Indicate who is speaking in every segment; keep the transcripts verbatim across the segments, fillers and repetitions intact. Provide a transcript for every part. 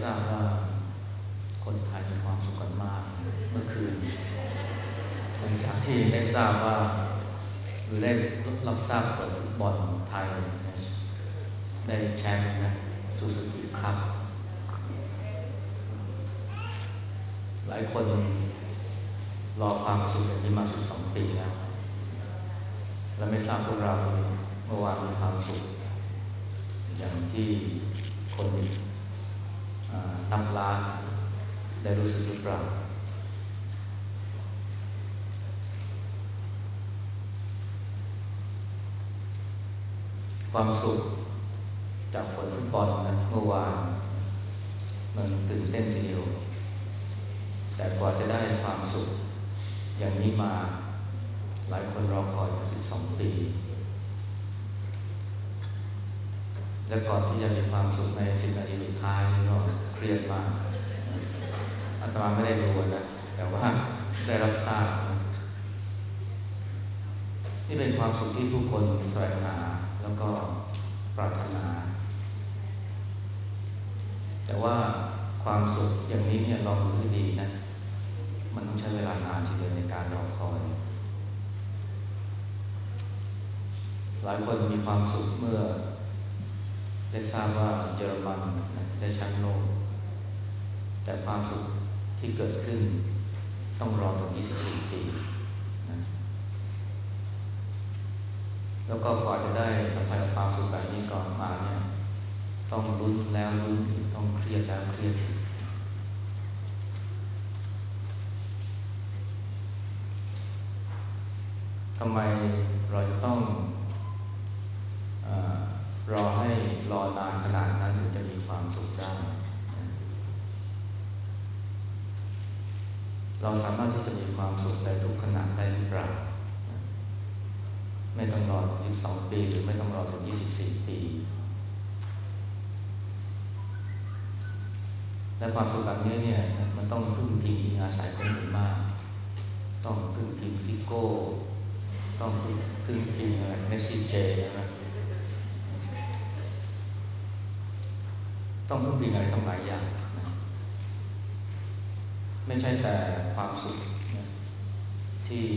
Speaker 1: ราบว่าคนไทยมีความสุขกันมากเมื่อคืนหลังจากที่ได้ทราบว่าหรือได้รับทราบผลฟุตบอลไทยได้แชมป์นะซูซูกิครับหลายคนรอความสุขอย่างนี้มาสิบสองปีแล้วและไม่ทราบพวกเราเมื่อวานมีความสุขอย่างที่คนนับล้านได้รู้สึกหรือเปล่าความสุขจากผลฟุตบอลนะเมื่อวานมันตื่นเต้นทีเดียวแต่กว่าจะได้ความสุขอย่างนี้มาหลายคนรอคอยมาสิบสองปีและก่อนที่จะมีความสุขในสิบนาทีสุดท้ายนี่ก็เครียดมากอาตมาไม่ได้ดูนะแต่ว่าได้รับทราบนี่เป็นความสุขที่ผู้คนแสวงหาแล้วก็ปรารถนาแต่ว่าความสุขอย่างนี้เนี่ยลองดูให้ดีนะมันต้องใช้เวลานานทีเดียวในการรอคอยหลายคนมีความสุขเมื่อได้ทราบว่าเยอรมันได้แชมป์โลกแต่ความสุขที่เกิดขึ้นต้องรอถึงยี่สิบสี่ปีนะแล้วก็กว่าจะได้สัมผัสความสุขแบบนี้ก่อนมาเนี่ยต้องลุ้นแล้วลุ้นอีกต้องเครียดแล้วเครียดอีกทำไมเราจะต้องเอ่อรอให้รอนานขนาดนั้นถึงจะมีความสุขได้เราสามารถที่จะมีความสุขในทุกขณะได้หรือเปล่าไม่ต้องรอถึงสิบสองปีหรือไม่ต้องรอถึงยี่สิบสี่ปีและความสุขแบบนี้เนี่ยมันต้องพึ่งพิงอาศัยคนอื่นมากต้องพึ่งพิงซิโก้ต้องพึ่งพึ่งพิงอะไรเมสซี่เจนะต้องพึ่งพิงอะไรต้องหลายอย่างนะไม่ใช่แต่ความสุขนะที่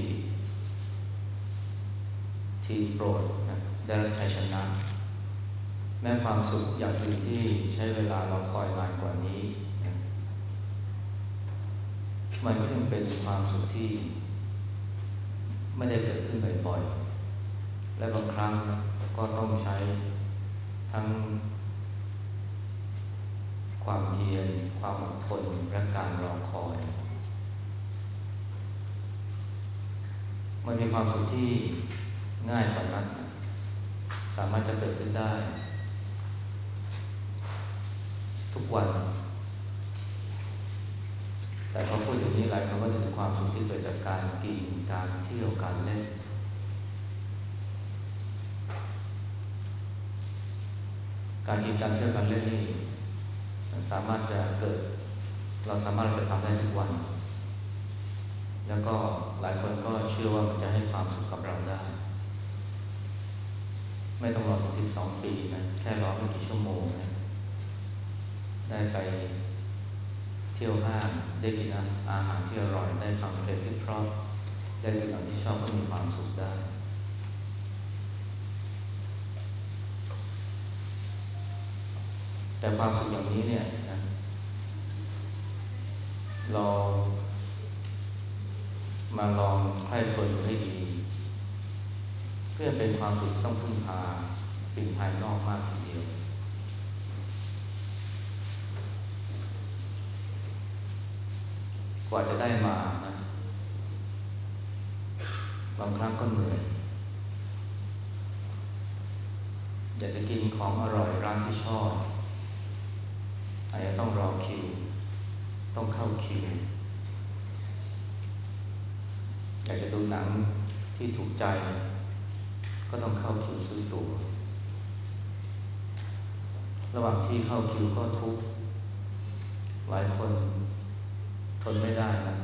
Speaker 1: ทีมโปรดนะได้รับชัยชนะแม้ความสุขอย่างอื่นที่ใช้เวลาเราคอยนานกว่านี้นะมันก็ยังเป็นความสุขที่ไม่ได้เกิดขึ้นบ่อยๆและบางครั้งก็ต้องใช้ทั้งความเพียรความอดทนและการรอคอยมันมีความสุขที่ง่ายกว่านั้นสามารถจะเกิดขึ้นได้ทุกวันแต่พอพูดถึงนี้หลายคนก็นึกถึงความสุขที่เกิดจากการกินการเที่ยวการเล่นการกินการเที่ยวการเล่นนี่สามารถจะเกิดเราสามารถจะทำได้ทุกวันแล้วก็หลายคนก็เชื่อว่ามันจะให้ความสุขกับเราได้ไม่ต้องรอสักสิบสองปีนะแค่รอไม่กี่ชั่วโมงนะได้ไปเที่ยวห้างได้กินอาหารที่อร่อยได้ฟังเพลงที่เพราะได้ดูหนังที่ชอบก็มีความสุขได้แต่ความสุขอย่างนี้เนี่ยนะเรามาลองใคร่ครวญดูให้ดีเพื่อเป็นความสุขที่ต้องพึ่งพาสิ่งภายนอกมากทีเดียวกว่าจะได้มานะบางครั้งก็เหนื่อยอยากจะกินของอร่อยร้านที่ชอบอาจจะต้องรอคิวต้องเข้าคิวอยากจะดูหนังที่ถูกใจก็ต้องเข้าคิวซื้อตั๋วระหว่างที่เข้าคิวก็ทุกข์หลายคนทนไม่ได้นะ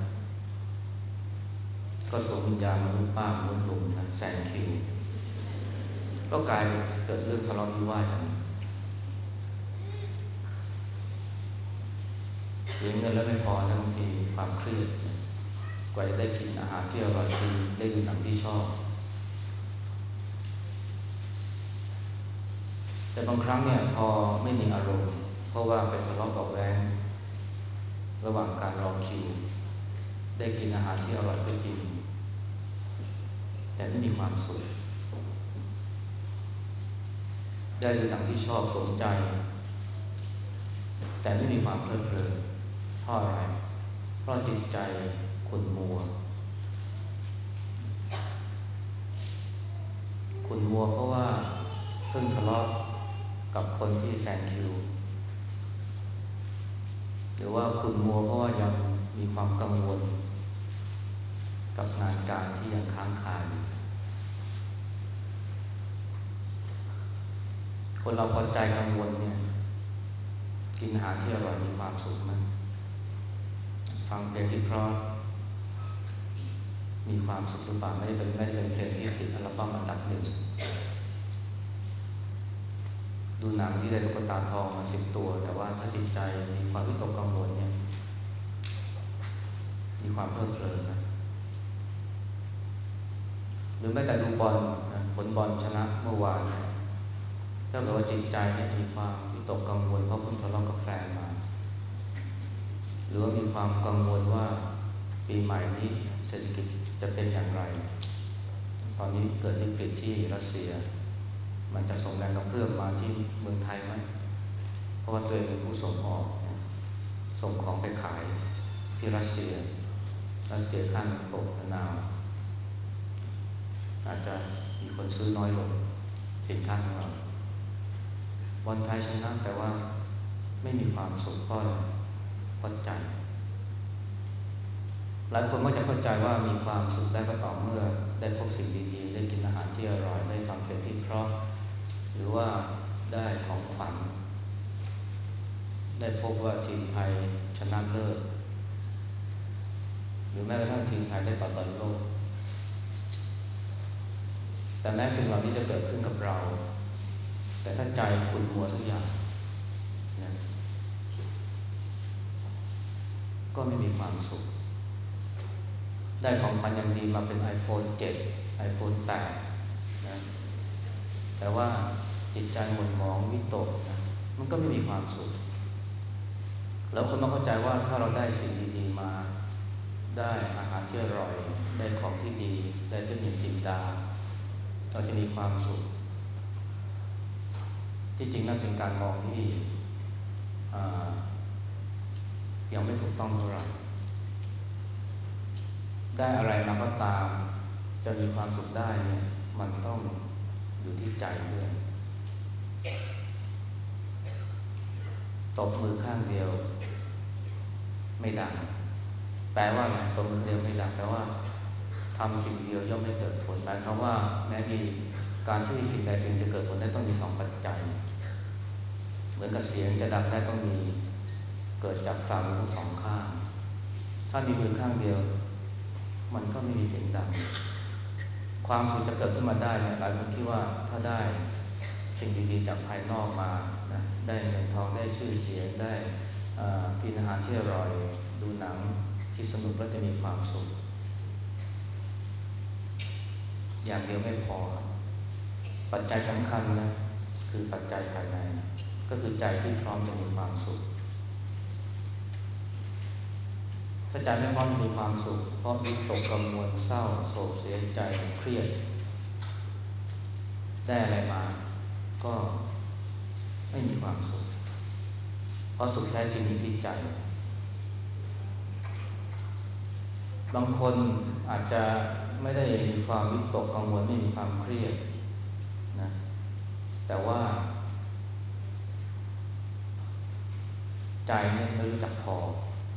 Speaker 1: ก็สวมวิญญาณมนุษย์ป้ามนุษย์ลุงนะแซงคิวก็กลายเป็นเกิดเรื่องทะเลาะวิวาทกันสียเงินแล้วไม่พอนะบางทีความเครียดกว่าจะได้กินอาหารที่อร่อยกินได้ดูหนังที่ชอบแต่บางครั้งเนี่ยพอไม่มีอารมณ์เพราะว่าไปทะเลาะเบาะแว้งระหว่างการรอคิวได้กินอาหารที่อร่อยก็จริงแต่ไม่มีความสุขได้ดูหนังที่ชอบสนใจแต่ไม่มีความเพลิดเพลินเพราะอะไรเพราะจิตใจขุ่นมัวขุ่นมัวเพราะว่าเพิ่งทะเลาะกับคนที่แซงคิวหรือว่าขุ่นมัวเพราะว่ายังมีความกังวลกับงานการที่ยังค้างคาอยู่คนเราพอใจกังวลเนี่ยกินอาหารที่อร่อยมีความสุขมั้ยฟังเพลงที่เพราะมีความสุขหรือเปล่าไม่ได้เป็นไม่ได้เป็นเพลงที่ติดอัลบั้มอันดับหนึ่งดูหนังที่ได้ตุ๊กตาทองมาสิบตัวแต่ว่าถ้าจิตใจมีความวิตกกังวลเนี่ยมีความเพลิดเพลินนะหรือแม้แต่ดูบอลนะผลบอลชนะเมื่อวานเนี่ยถ้าเกิดว่าจิตใจเนี่ยมีความวิตกกังวลเพราะเพิ่งทะเลาะกับแฟนมาหรือว่ามีความกังวลว่าปีใหม่นี้เศรษฐกิจจะเป็นอย่างไรตอนนี้เกิดวิกฤตที่รัสเซียมันจะส่งแรงกระเพื่อมมาที่เมืองไทยไหมเพราะว่าตัวเองเป็นผู้ส่งออกส่งของไปขายที่รัสเซียรัสเซียค่าเงินตกระนาวอาจจะมีคนซื้อน้อยลงสินค้าของเราบอลไทยชนะแต่ว่าไม่มีความสุขเพราะเพราะใจหลายคนก็จะเข้าใจว่ามีความสุขได้ก็ต่อเมื่อได้พบสิ่งดีๆได้กินอาหารที่อร่อยได้ฟังเพลงที่เพราะหรือว่าได้ของขวัญได้พบว่าทีมไทยชนะเลิศหรือแม้กระทั่งทีมไทยได้บอลโลกแต่แม้สิ่งเหล่านี้จะเกิดขึ้นกับเราแต่ถ้าใจขุ่นมัวสักอย่างนะก็ไม่มีความสุขได้ของขวัญอย่างดีมาเป็น ไอโฟน เจ็ด ไอโฟน แปดนะแต่ว่าจิตใจหม่นหมองวิตกนะมันก็ไม่มีความสุขแล้วคนมาเข้าใจว่าถ้าเราได้สิ่งดีๆมาได้อาหารที่อร่อยได้ของที่ดีได้เป็นอย่างจินดาเราจะมีความสุขที่จริงนั่นเป็นการมองที่ยังไม่ถูกต้องเท่าไหร่ได้อะไรมาก็ตามจะมีความสุขได้เนี่ยมันต้องอยู่ที่ใจด้วยตบมือข้างเดียวไม่ดังแปลว่าอะไรตบมือเดียวไม่ดังแปลว่าทำสิ่งเดียวย่อมไม่เกิดผลหมายความว่าแม้มีการที่สิ่งใดสิ่งจะเกิดผลได้ต้องมีสองปัจจัยเหมือนกับเสียงจะดังได้ต้องมีเกิดจากฝ่ามือทั้งสองข้างถ้ามีมือข้างเดียวมันก็ไม่มีเสียงดังความสุขจะเกิดขึ้นมาได้เนี่ยหลายคนคิดว่าถ้าได้สิ่งดีๆจากภายนอกมานะได้เงินทองได้ชื่อเสียงได้กินอาหารที่อร่อยดูหนังที่สนุกแล้วจะมีความสุขอย่างเดียวไม่พอปัจจัยสำคัญนะคือปัจจัยภายในก็คือใจที่พร้อมจะมีความสุขถ้าใจไม่พร้อมมีความสุขเพราะวิตกกังวลเศร้าโศกเสียใจเครียดได้อะไรมาก็ไม่มีความสุขเพราะสุขแท้จริงอยู่ที่ใจบางคนอาจจะไม่ได้มีความวิตกกังวลไม่มีความเครียดนะแต่ว่าใจเนี่ยไม่รู้จักพอ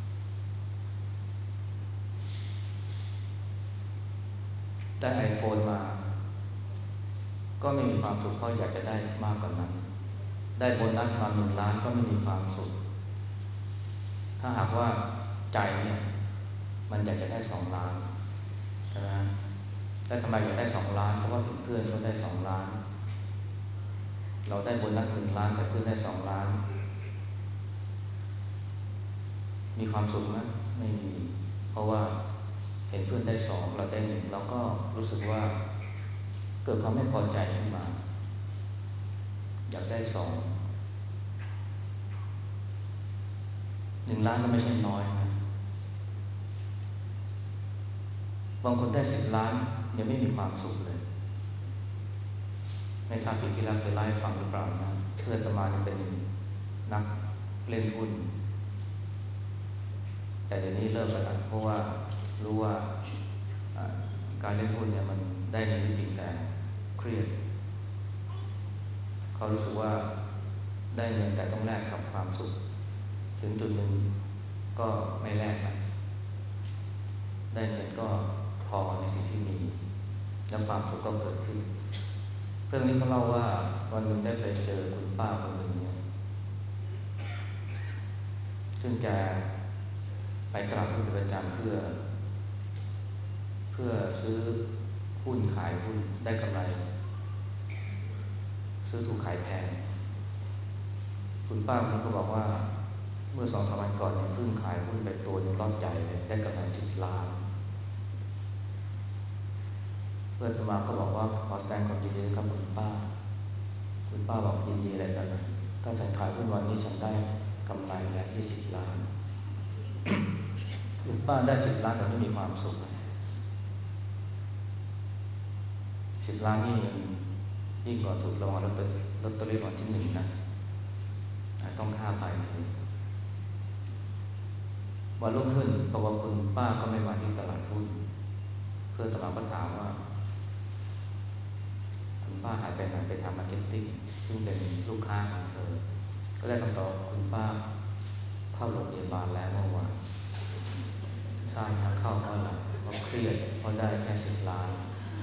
Speaker 1: ได้ไอโฟนมาก็ไม่มีความสุขเพราะอยากจะได้มากกว่านั้นได้โบนัสมาหนึ่งล้านก็ไม่มีความสุขถ้าหากว่าใจเนี่ยมันอยากจะได้สองล้านใช่ไหมแล้วทำไมอยากได้สองล้านเพราะว่าเพื่อนเขาได้สองล้านเราได้โบนัสหนึ่งล้านแต่เพื่อนได้สองล้านมีความสุขไหมไม่มีเพราะว่าเห็นเพื่อนได้สองเราได้หนึ่งเราก็รู้สึกว่าเกิดความไม่พอใจขึ้นมาอยากได้สองหนึ่งล้านก็ไม่ใช่น้อยนะบางคนได้สิบล้านยังไม่มีความสุขเลยไม่ทราบปีที่แล้วเคยไล่ฟังหรือเปล่านะเพื่อนอาตมาจะเป็นนักเล่นหุ้นแต่เดี๋ยวนี้เลิกไปแล้วเพราะว่ารู้ว่าการเล่นหุ้นเนี่ยมันได้เงินจริงแต่เครียดเขารู้สึกว่าได้เงินแต่ต้องแลกกับความสุขถึงจุดหนึ่งก็ไม่แลกแล้วได้เงินก็พอในสิ่งที่มีแล้วความสุขก็เกิดขึ้นเรื่องนี้เขาเล่าว่าวันหนึ่งได้ไปเจอคุณป้าคนหนึ่งเนี่ยซึ่งแกไปตลาดหุ้นเป็นประจำเพื่อเพื่อซื้อหุ้นขายหุ้นได้กำไรซื้อถูกขายแพงคุณป้าคนนี้ก็บอกว่าเมื่อสองสามวันก่อนเนี่ยเพิ่งขายหุ้นไปตัวหนึ่งรอบใหญ่เลยได้กำไรสิบล้านเพื่อนตมาก็บอกว่าขอแสดงความยินดีกับคุณป้าคุณป้าบอกยินดีอะไรกันนะถ้าฉันขายหุ้นวันนี้ฉันได้กำไรแล้วยี่สิบล้านคุณป้าได้สิบล้านแต่ไม่มีความสุขสิบล้านนี่ยิ่งกว่าถูกรางวัลลอตเตอรี่ลอตเตอรี่รางวัลที่หนึ่งนะต้องค่าไปทีวันรุ่งขึ้นปรากฏคุณป้าก็ไม่มาที่ตลาดหุ้นเพื่อนตมาก็ถามว่าคุณป้าหายไปไหนไปทำมาร์เก็ตติ้งซึ่งเป็นลูกค้าของเธอก็ได้คำตอบคุณป้าเข้าโรงพยาบาลแล้วเมื่อวานทราบทางเข้าเพราะอะไรเพราะเครียดเพราะได้แค่สิบล้าน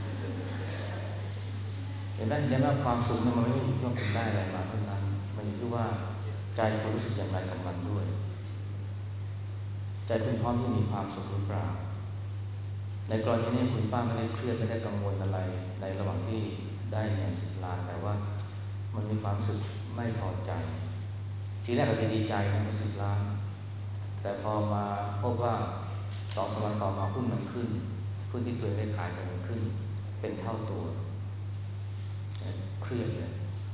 Speaker 1: เห็นไหมเห็นไหมความสุขเนี่ยมันไม่ได้อยู่ที่ว่าคุณได้อะไรมาเท่านั้นมันอยู่ที่ว่าใจคุณรู้สึกอย่างไรกับมันด้วยใจคุณพร้อมที่มีความสุขหรือเปล่าในกรณีนี้คุณป้าไม่ได้เครียดไม่ได้กังวลอะไรในระหว่างที่ได้เงินสิบล้านแต่ว่ามันมีความรู้สึกไม่พอใจทีแรกอาจจะดีใจนะกับสิบล้านแต่พอมาพบว่าสองสามวันต่อมาหุ้นมันขึ้นหุ้นที่ตัวเองได้ขายมันขึ้นเป็นเท่าตัวเครียดเลย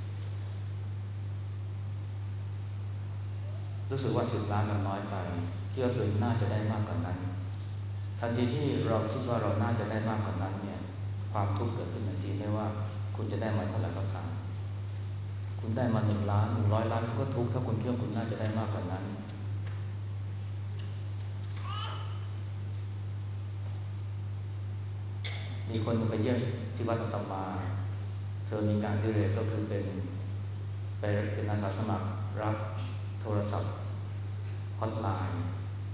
Speaker 1: รู้สึกว่าสิบล้านมันน้อยไปคิดว่าตัวเองน่าจะได้มากกว่านั้นทันทีที่เราคิดว่าเราน่าจะได้มากกว่านั้นเนี่ยความทุกข์เกิดขึ้นทันทีไม่ว่าคุณจะได้มาเท่าไหร่ก็ตามคุณได้มาหนึ่งล้านหนึ่งร้อยล้านคุณก็ทุกข์ถ้าคุณคิดว่าคุณน่าจะได้มากกว่านั้นมีคนไปเยี่ยมที่วัดอาตมาเธอมีการที่เรียนก็คือเป็นไปเป็นอาสาสมัครรับโทรศัพท์ฮอตไลน์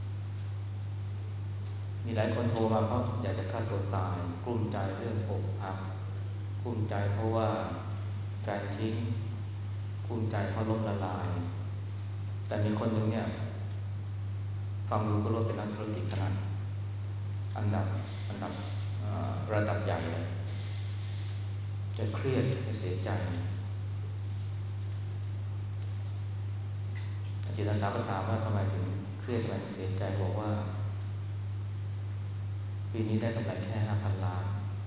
Speaker 1: มีหลายคนโทรมาเพราะอยากจะฆ่าตัวตายกลุ้มใจเรื่องอกหักกลุ้มใจเพราะว่าแฟนทิ้งกลุ้มใจเพราะล้มละลายแต่มีคนหนึ่งเนี่ยฟังดูก็รู้เป็นนักธุรกิจขนาดอันดับอันดับระดับใหญ่เลยจะเครียดจะเสียใจจิตอาสาก็ถามว่าทำไมถึงเครียดทำไมถึงเสียใจบอกว่าปีนี้ได้กำไรแค่ห้าพันล้าน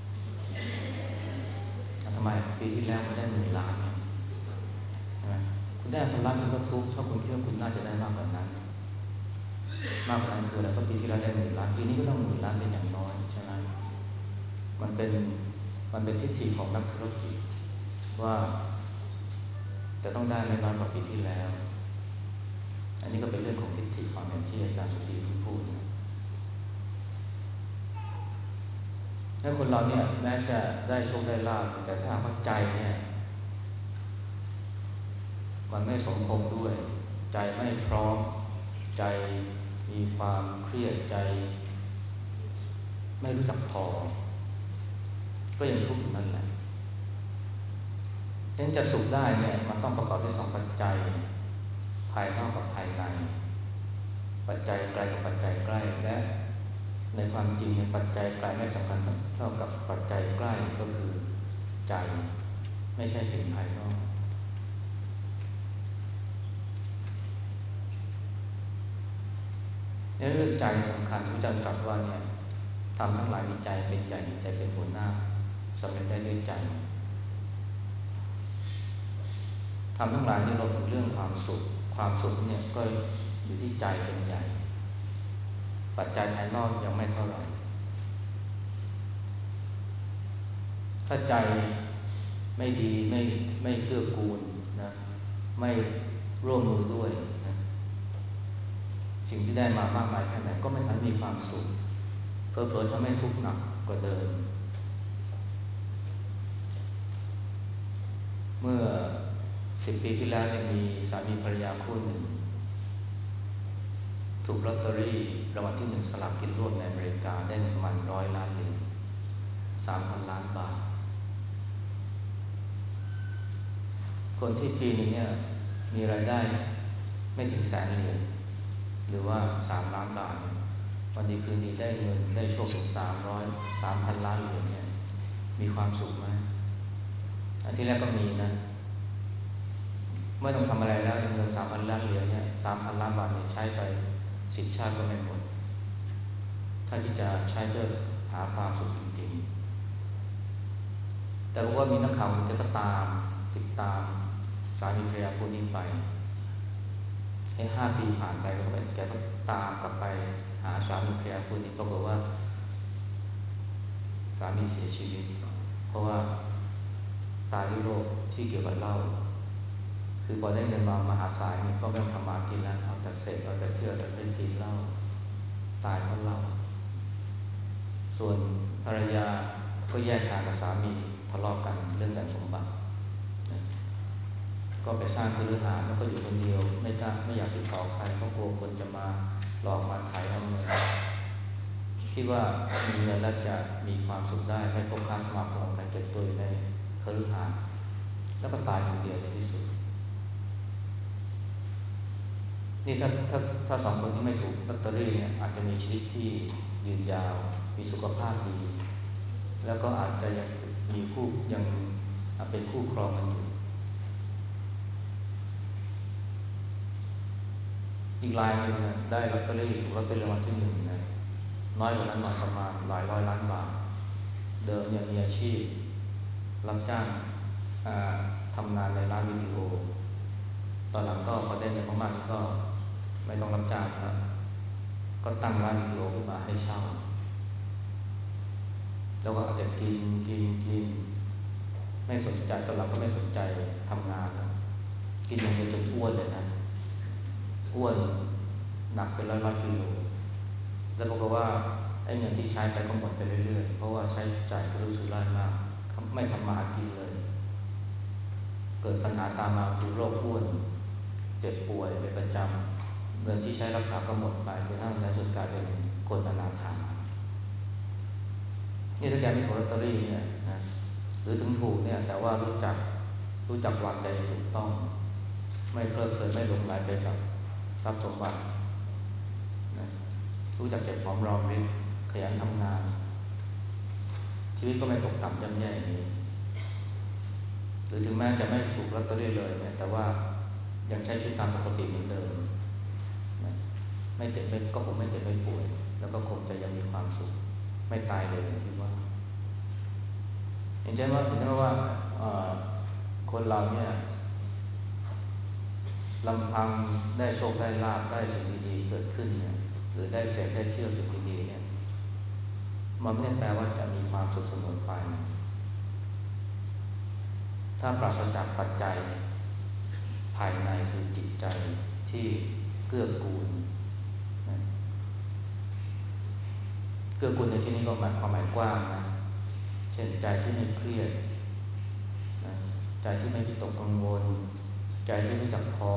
Speaker 1: ทำไมปีที่แล้วมันได้หมื่นล้านเนี่ยใช่ไหมคุณได้พันล้านคุณก็ทุกข์ถ้าคุณคิดว่าคุณน่าจะได้มากกว่านั้นมากกว่านั้นคืออะไรก็ปีที่แล้วได้หมื่นล้านปีนี้ก็ต้องหมื่นล้านเป็นอย่างน้อยใช่ไหมมันเป็นมันเป็นทิฏฐิของนักธุรกิจว่าจะต้องได้ไม่น้อยกว่าปีที่แล้วอันนี้ก็เป็นเรื่องของทิฏฐิความเห็นที่อาจารย์สุธีพูดนะถ้าคนเราเนี่ยแม้จะได้โชคได้ลาภแต่ถ้าว่าใจเนี่ยมันไม่สมพงษ์ด้วยใจไม่พร้อมใจมีความเครียดใจไม่รู้จักพอก็ยังทุกข์อยู่นั่นแหละฉะนั้นจะสุขได้เนี่ยมันต้องประกอบด้วยสองปัจจัยภายนอกกับภายในปัจจัยไกลกับปัจจัยใกล้และในความจริงเนี่ยปัจจัยไกลไม่สำคัญเท่ากับปัจจัยใกล้ก็คือใจไม่ใช่สิ่งภายนอกเรื่องใจสำคัญพระเจ้าตรัสว่าเนี่ยทำทั้งหลายมีใจเป็นใหญ่มีใจเป็นหัวหน้าสำเร็จได้ด้วยใจทำทั้งหลายนี่รวมถึงเรื่องความสุขความสุขเนี่ยก็อยู่ที่ใจเป็นใหญ่ปัจจัยภายนอกยังไม่เท่าไหร่ถ้าใจไม่ดีไม่ไม่เกื้อกูลนะไม่ร่วมมือด้วยนะสิ่งที่ได้มามากมายแค่ไหนก็ไม่ทันมีความสุขเผลอๆทำให้ทุกข์หนักกว่าเดิมเมื่อสิบปีที่แล้วเนี่ยมีสามีภรรยาคู่หนึ่งถูกลอตเตอรี่รางวัลที่หนึ่งสลากกินรวมในอเมริกาได้เงินประมาณร้อยล้านเหรียญสามพันล้านบาทคนที่ปีนึงเนี่ยมีรายได้ไม่ถึงแสนเหรียญหรือว่าสามล้านบาทวันดีคืนดีได้เงินได้โชคถึงสามร้อยสามพันล้านเหรียญเนี่ยมีความสุขไหมอันที่แรกก็มีนะไม่ต้องทำอะไรแล้วเงินสามพันล้านเหรียญเนี่ยสามพันล้านบาทเนี่ยใช้ไปสิบชาติก็ไม่หมดถ้าที่จะใช้เพื่อหาความสุขจริงๆแต่ว่ามีนักข่าวคนนึงก็ตามติดตามสามีภรรยาคู่นี้ไปให้ห้าปีผ่านไปก็ไปแกก็ตามกลับไปหาสามีภรรยาคู่นี้ปรากฏว่าสามีเสียชีวิตเพราะว่าตายด้วยโรคที่เกี่ยวกับเหล้าคือพอได้เงินมามหาศาลนี่ก็ไม่ต้องทำมากินแล้วเอาแต่เสพเอาแต่เที่ยวแต่เล่นกินเหล้าตายเพราะเหล้าส่วนภรรยาก็แยกทางกับสามีทะเลาะกันเรื่องการสมบัติก็ไปสร้างคือเรื่องหาแล้วก็อยู่คนเดียวไม่กล้าไม่อยากติดต่อใครเพราะกลัวคนจะมาหลอกมาถ่ายเอาเงินคิดว่ามีเงินแล้วจะมีความสุขได้ไม่พบค้าสมาคมอะไรเก็บตัวอยู่ในคฤหาสน์แล้วก็ตายคนเดียวในที่สุดนี่ถ้าถ้าถ้าสองคนที่ไม่ถูกลอตเตอรี่เนี่ยอาจจะมีชีวิตที่ยืนยาวมีสุขภาพดีแล้วก็อาจจะยังมีคู่ยังเป็นคู่ครองกันอยู่อีกรายหนึ่งนะได้ลอตเตอรี่ถูกลอตเตอรี่รางวัลที่หนึ่งนะน้อยกว่านั้นหน่อยประมาณหลายร้อยล้านบาทเดิมเนี่ยมีอาชีพรับจ้างทำงานในร้านวิดีโอตอนหลังก็พอได้เงินมากๆก็ไม่ต้องรับจ้างแล้วก็ตั้งร้านวิดีโอขึ้นมาให้เช่าแล้วก็อาจจะกินกินกินไม่สนใจตอนหลังก็ไม่สนใจทำงานแล้วกินอย่างเดียวจนอ้วนเลยนะอ้วนหนักเป็นร้อยร้อยกิโลแล้วบอกว่าไอ้เงินที่ใช้ไปก็หมดไปเรื่อยๆเพราะว่าใช้จ่ายสุรุ่ยสุร่ายมากไม่ทำมาหากินเลยเกิดปัญหาตามมาคือโรคอ้วนเจ็บป่วยเป็นประจำเงินที่ใช้รักษาก็หมดไปจนทั้งในสุดกลายเป็นคนอนาถานี่ถ้าแกไม่ถูกลอตเตอรี่เนี่ยนะหรือถึงถูกเนี่ยแต่ว่ารู้จักรู้จักวางใจถูกต้องไม่เพลิดเพลินไม่หลงไหลไปกับทรัพย์สมบัตินะรู้จักเก็บหอมรอมริบขยันทำงานชีวิตก็ไม่ตกต่ำย่ำแย่อย่างนี้หรือถึงแม้จะไม่ถูกลอตเตอรี่เลยเนี่ยแต่ว่ายังใช้ชีวิตตามปกติเหมือนเดิมนะไม่เจ็บไม่ก็คงไม่เจ็บไม่ป่วยแล้วก็คงจะยังมีความสุขไม่ตายเลยอย่างที่ว่าเห็นใจว่าเห็นไหมว่าคนเราเนี่ยลำพังได้โชคได้ลาภได้สิ่งดีๆเกิดขึ้นเนี่ยหรือได้เสพได้เที่ยวสิ่งดีๆเนี่ยมันไม่ได้แปลว่าจะมีความสุขเสมอไปถ้าปราศจากปัจจัยภายในคือจิตใจที่เกื้อกูลนะเกื้อกูลในที่นี้ก็หมายความหมายกว้างนะเช่นใจที่ไม่เครียดนะใจที่ไม่วิตกกังวลใจที่รู้จักพอ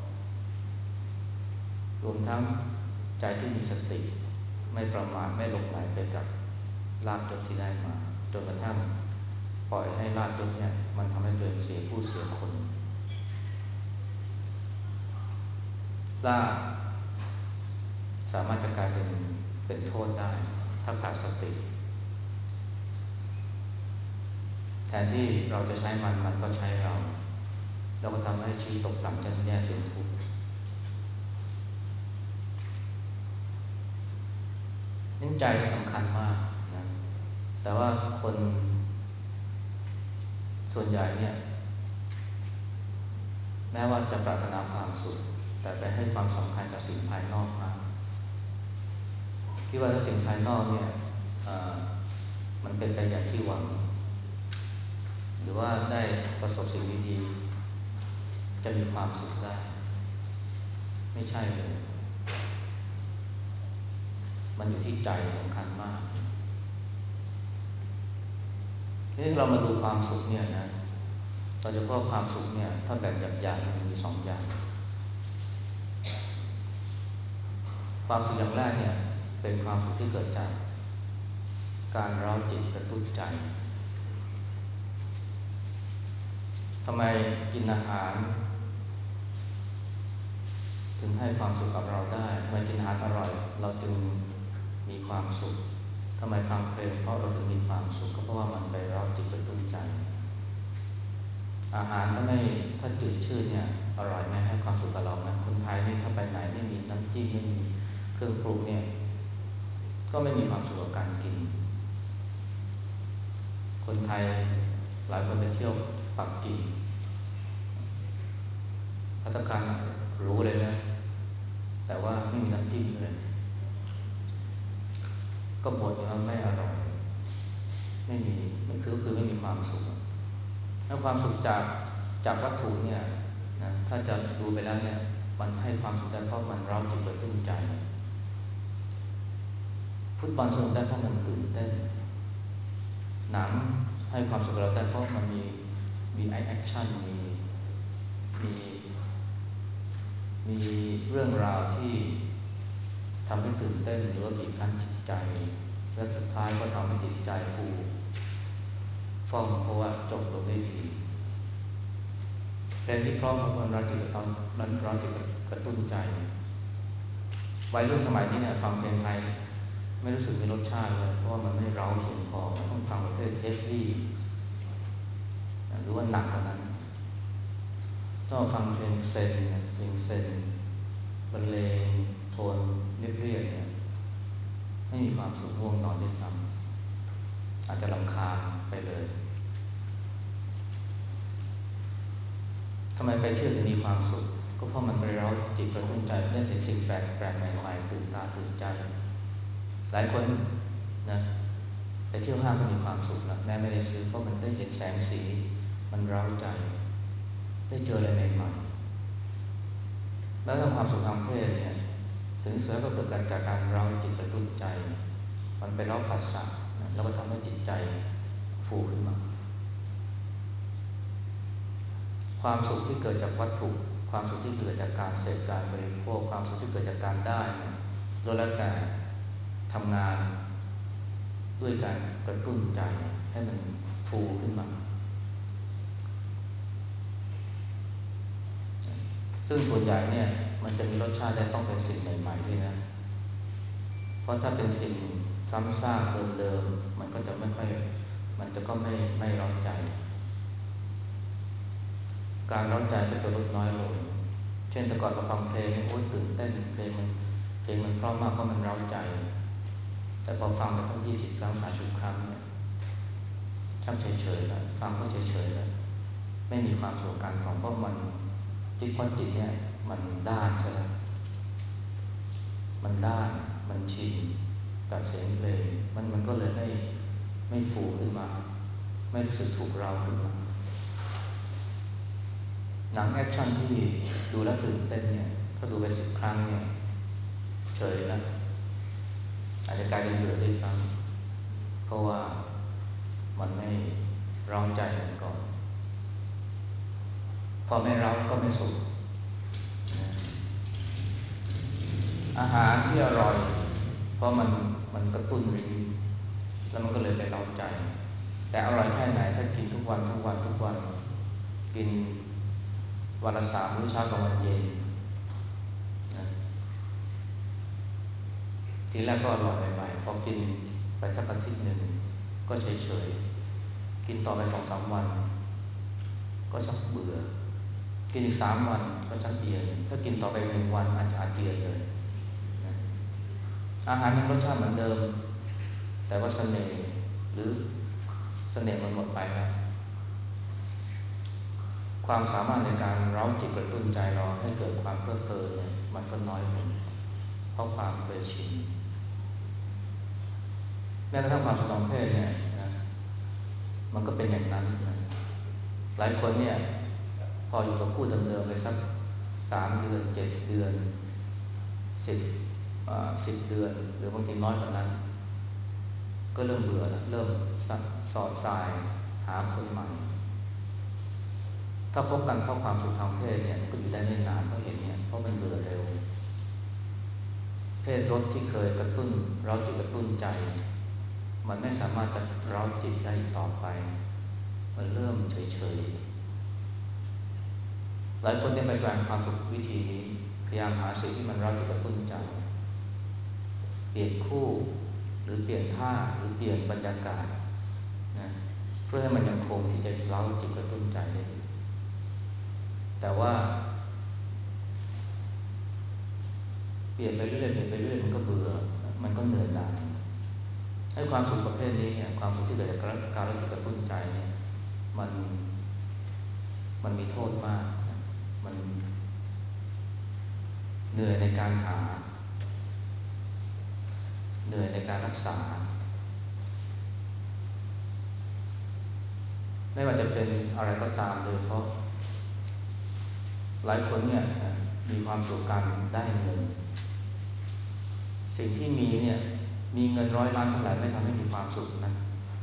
Speaker 1: รวมทั้งใจที่มีสติไม่ประมาทไม่หลงไหลไปกับลาภยศที่ได้มาจนกระทั่งปล่อยให้ลาภยศเนี่ยมันทำให้ตัวเองเสียผู้เสียคนลาภสามารถจะกลายเป็นเป็นโทษได้ถ้าขาดสติแทนที่เราจะใช้มันมันก็ใช้เราแล้วก็ทำให้ชีวิตตกต่ำย่ำแย่เป็นทุกข์ใจสำคัญมากนะแต่ว่าคนส่วนใหญ่เนี่ยแม้ว่าจะปรารถนาความสุขแต่ไปให้ความสำคัญกับสิ่งภายนอกมากคิดว่าถ้าสิ่งภายนอกเนี่ยมันเป็นไปอย่างที่หวังหรือว่าได้ประสบสิ่งดีๆจะมีความสุขได้ไม่ใช่เลยมันอยู่ที่ใจสำคัญมากทีนี้เรามาดูความสุขเนี่ยนะเราจะพบความสุขเนี่ยถ้าแบ่งหยาบๆมันมีสองอย่างความสุขอย่างแรกเนี่ยเป็นความสุขที่เกิดจากการเร้าจิตกระตุ้นใจทำไมกินอาหารถึงให้ความสุขกับเราได้ทำไมกินอาหารอร่อยเราจึงมีความสุขทำไมฟังเพลงเพราะเราถึงมีความสุขก็เพราะว่ามันไปเร้าจิตกระตุ้นใจอาหารถ้าไม่ถ้าจืดชืดเนี่ยอร่อยไหมให้ความสุขกับเราไหมคนไทยนี่ถ้าไปไหนไม่มีน้ำจิ้มไม่มีเครื่องปรุงเนี่ยก็ไม่มีความสุขกับการกินคนไทยหลายคนไปเที่ยวปักกิ่งภัตตาคารรู้เลยนะแต่ว่าไม่มีน้ำจิ้มเลยก็บ่นว่าไม่อร่อยไม่มีไม่คือคือไม่มีความสุขถ้าความสุขจากจากวัตถุเนี่ยนะถ้าจะดูไปแล้วเนี่ยมันให้ความสุขได้เพราะมันเร้าจิตกระตุ้นใจฟุตบอลสนุกได้เพราะมันตื่นเต้นหนังให้ความสุขเราได้เพราะมันมีมีไอแอคชั่นมีมีมีเรื่องราวที่ทำให้ตื่นเต้นหรือว่าบีบคั้นจิตใจและสุดท้ายก็ทำให้จิตใจฟูฟ่องเพราะว่าจบลงได้ดีเพลงที่พร้อมของคนรักจิตกระตุ้นนั้นร้องจิตกระตุ้นใจวัยรุ่นสมัยนี้เนี่ยฟังเพลงไทยไม่รู้สึกมีรสชาติเลยเพราะว่ามันไม่เร้าเพียงพอมันต้องฟังประเภทเฮฟวี่หรือว่าหนักกว่านั้นต้องฟังเพลงเซนเพลงเซนบรรเลงโทนเรียบๆเนี่ยไม่มีความสุขง่วงนอนด้วยซ้ำอาจจะรำคาญไปเลยทำไมไปเที่ยวถึงมีความสุขก็เพราะมันไปเร้าจิตกระตุ้นใจได้เห็นสิ่งแปลกแปลกใหม่ๆตื่นตาตื่นใจหลายคนนะไปเที่ยวห้างก็มีความสุขนะแม้ไม่ได้ซื้อเพราะมันได้เห็นแสงสีมันเร้าใจได้เจออะไรใหม่ๆแล้วความสุขทางเพศเนี่ยถึงสุดก็เกิดการจากการเร้าจิตกระตุ้นใจมันไปเร้าผัสสะนะแล้วก็ทำให้จิตใจฟูขึ้นมาความสุขที่เกิดจากวัตถุความสุขที่เกิดจากการเสพการบริโภคความสุขที่เกิดจากการได้โดยแล้วแต่ทำงานด้วยการกระตุ้นใจให้มันฟูขึ้นมาซึ่งส่วนใหญ่เนี่ยมันจะมีรสชาติได้ต้องเป็นสิ่งใหม่ๆด้วยนะเพราะถ้าเป็นสิ่งซ้ำซากเดิมๆมันก็จะไม่ค่อยมันจะก็ไม่ไม่ร้อนใจการร้อนใจก็จะลดน้อยลงเช่นแต่ก่อนเราฟังเพลงโอ้ตื่นเต้นเพลงมันเพลงมันเพราะมากเพราะมันร้อนใจแต่พอฟังไปสักยี่สิบครั้งสามสิบครั้งเนี่ยช่างเฉยๆแล้วฟังก็เฉยๆแล้วไม่มีความสุขการฟังเพราะมันจิตพอจิตเนี่ยมันด้านใช่ไหมมันด้านมันชินกับเสียงเพลงมันมันก็เลยไม่ไม่ฟูขึ้นมาไม่รู้สึกถูกเราขึ้นมาหนังแอคชั่นที่ดูแล้วตื่นเต้นเนี่ยถ้าดูไปสิบครั้งเนี่ยเฉยแล้วอาจจะกลายเป็นเบื่อด้วยซ้ำเพราะว่ามันไม่ร้อนใจเหมือนก่อนพอไม่ร้อนก็ไม่สุขอาหารที่อร่อยเพราะมันมันกระตุ้นลิ้นแล้วมันก็เลยไปเร้าใจแต่อร่อยแค่ไหนถ้ากินทุกวันทุกวันทุกวันกินวันละสามมื้อเช้ากับวันเย็นนะทีแรกก็อร่อยใหม่ๆพอกินไปสักอาทิตย์หนึ่งก็เฉยๆกินต่อไปสองสามวันก็ชักเบื่อกินอีกสามวันก็ชักเอียนถ้ากินต่อไปหนึ่งวันอาจจะอาเจียนเลยนะอาหารยังรสชาติเหมือนเดิมแต่ว่าเสน่ห์หรือเสน่ห์มันหมดไปแล้วความสามารถในการเร้าจิตกระตุ้นใจเราให้เกิดความเพลิดเพลินเนี่ยมันก็น้อยลงเพราะความเคยชินแม้กระทั่งความสุขทางเพศเนี่ยนะมันก็เป็นอย่างนั้นนะหลายคนเนี่ยพออยู่กับคู่เดิมๆไปสักสามเดือนเจ็ดเดือนสิบสิบเดือนหรือบางทีน้อยกว่านั้นก็เริ่มเบื่อแล้วเริ่มสอดสายหาคนใหม่ถ้าคบกันเพราะความสุขทางเพศเนี่ยมันก็อยู่ได้ไม่นานเพราะเห็นเนี่ยเพราะมันเบื่อเร็วเพศรสที่เคยกระตุ้นเราจิตกระตุ้นใจมันไม่สามารถจะเร้าจิตได้ต่อไปมันเริ่มเฉยๆหลายคนที่ไปแสวงความสุขวิธีนี้พยายามหาสิ่งที่มันเร้าจิตกระตุ้นใจเปลี่ยนคู่หรือเปลี่ยนท่าหรือเปลี่ยนบรรยากาศนะเพื่อให้มันยังคงที่จะเร้าจิตกระตุ้นใจได้แต่ว่าเปลี่ยนไปเรื่อยๆเปลี่ยนไปเรื่อยมันก็เบื่อมันก็เหนื่อยหน่ายให้ความสุขประเภทนี้เนี่ยความสุขที่เกิดจากการเร้าจิตกระตุ้นใจเนี่ยมันมันมีโทษมากมันเหนื่อยในการหาเหนื่อยในการรักษาไม่ว่าจะเป็นอะไรก็ตามโดยเพราะหลายคนเนี่ยมีความสุขการได้เงินสิ่งที่มีเนี่ยมีเงินร้อยล้านเท่าไหร่ไม่ทำให้มีความสุขนะ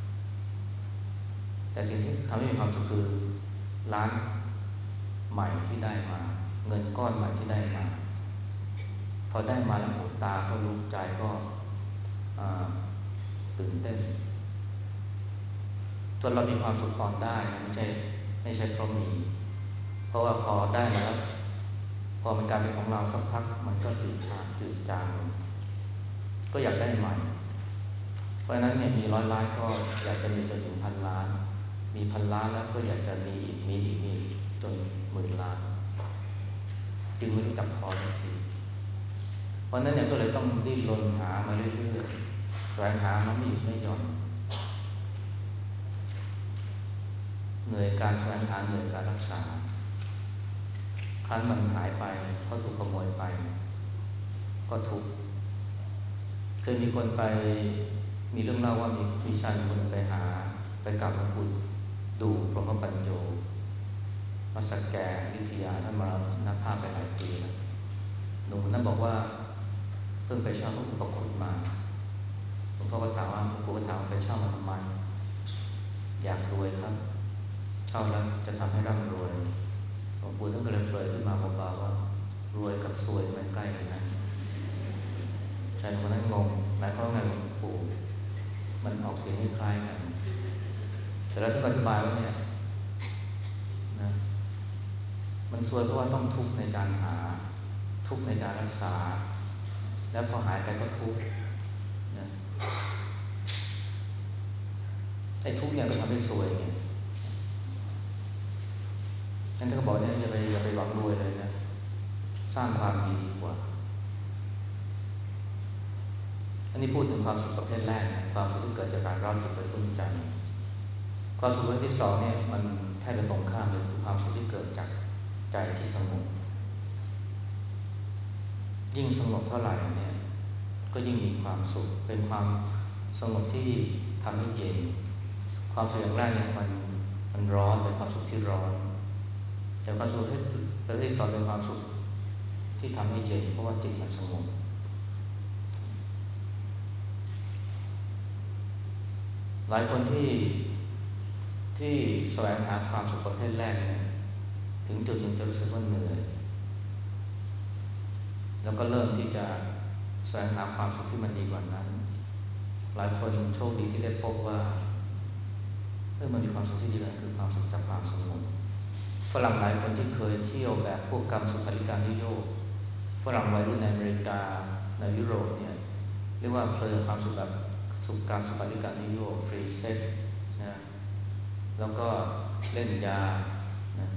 Speaker 1: แต่สิ่งที่ทำให้มีความสุขคือล้านใหม่ที่ได้มาเงินก้อนใหม่ที่ได้มาพอได้มาแล้วหูตาก็ลุกใจก็ตื่นเต้นจนเรามีความสุขตอนได้ไม่ใช่ไม่ใช่เพราะมีเพราะว่าพอได้มาแล้วพอมันกลายเป็นของเราสักพักมันก็จืดจางจืดจางก็อยากได้ใหม่เพราะฉะนั้นเนี่ยมีร้อยล้านก็อยากจะมีจนถึงพันล้านมีพันล้านแล้วก็อยากจะมีอีกมีอีกมีจนหมื่นล้านจึงไม่รู้จักพอทันทีเพราะนั้นเนี่ยก็เลยต้องดิ้นรนหามาเรื่อยๆแสวงหามาไม่หยุดไม่หย่อนเหนื่อยการแสวงหาเหนื่อยการรักษาครั้นมันหายไปเขาถูกขโมยไปก็ทุกข์เคยมีคนไปมีเรื่องเล่าว่ามีวิชาคนไปหาไปกราบหลวงปู่ดูพรหมปัญโยวัดสักแกวิทยาท่านมานับภาพไปหลายปีแล้วหนุ่มนั้นบอกว่าเพิ่งไปเช่าพระอุปคุฎมาหลวงพ่อก็ถามว่าหลวงปู่ก็ถามว่าไปเช่ามาทำไมอยากรวยครับเช่าแล้วจะทำให้ร่ำรวยหลวงปู่ท่านก็เลยเปรยขึ้นมาเบาๆว่ารวยกับซวยมันใกล้กันนะชายคนนั้นงงหมายความว่าไงหลวงปู่มันออกเสียงคล้ายกันแต่แล้วท่านก็อธิบายว่าเนี่ยนะมันซวยเพราะว่าต้องทุกข์ในการหาทุกข์ในการรักษาแล้วพอหายไปก็ทุกข์นะไอ้ทุกข์เนี่ยก็ทำให้ซวยไงงั้นท่านก็บอกเนี่ยอย่าไปอย่าไปหวังรวยเลยนะสร้างความดีดีกว่าอันนี้พูดถึงความสุขประเภทแรกนะความสุขที่เกิดจากการเร้าจิตกระตุ้นใจความสุขประเภทที่สองเนี่ยมันแทบจะตรงข้ามเลยคือความสุขที่เกิดจากใจที่สงบยิ่งสงบเท่าไหร่เนี่ยก็ยิ่งมีความสุขเป็นความสงบที่ทำให้เย็นความสุขอย่างแรกเนี่ยมันมันร้อนเป็นความสุขที่ร้อนแต่ความสุขประเภทที่สองเป็นความสุขที่ทำให้เย็นเพราะว่าจิตมันสงบหลายคนที่ที่แสวงหาความสุขประเภทแรกเนี่ยถึงจุดหนึ่งจะรู้สึกว่าเหนื่อยแล้วก็เริ่มที่จะแสวงหาความสุขที่มันดีกว่านั้นหลายคนโชคดีที่ได้พบว่าเมื่อมันมีความสุขที่ดีกว่านั้นคือความสุขจากความสงบฝรั่งหลายคนที่เคยเที่ยวแบบพวกกรรมสุขาริการนิโยกฝรั่งวัยรุ่นในอเมริกาในยุโรปเนี่ยเรียกว่าเพลินความสุขแบบสุขกรรมสุขาริการนิโยกฟรีเซ็ตนะแล้วก็เล่นยานะ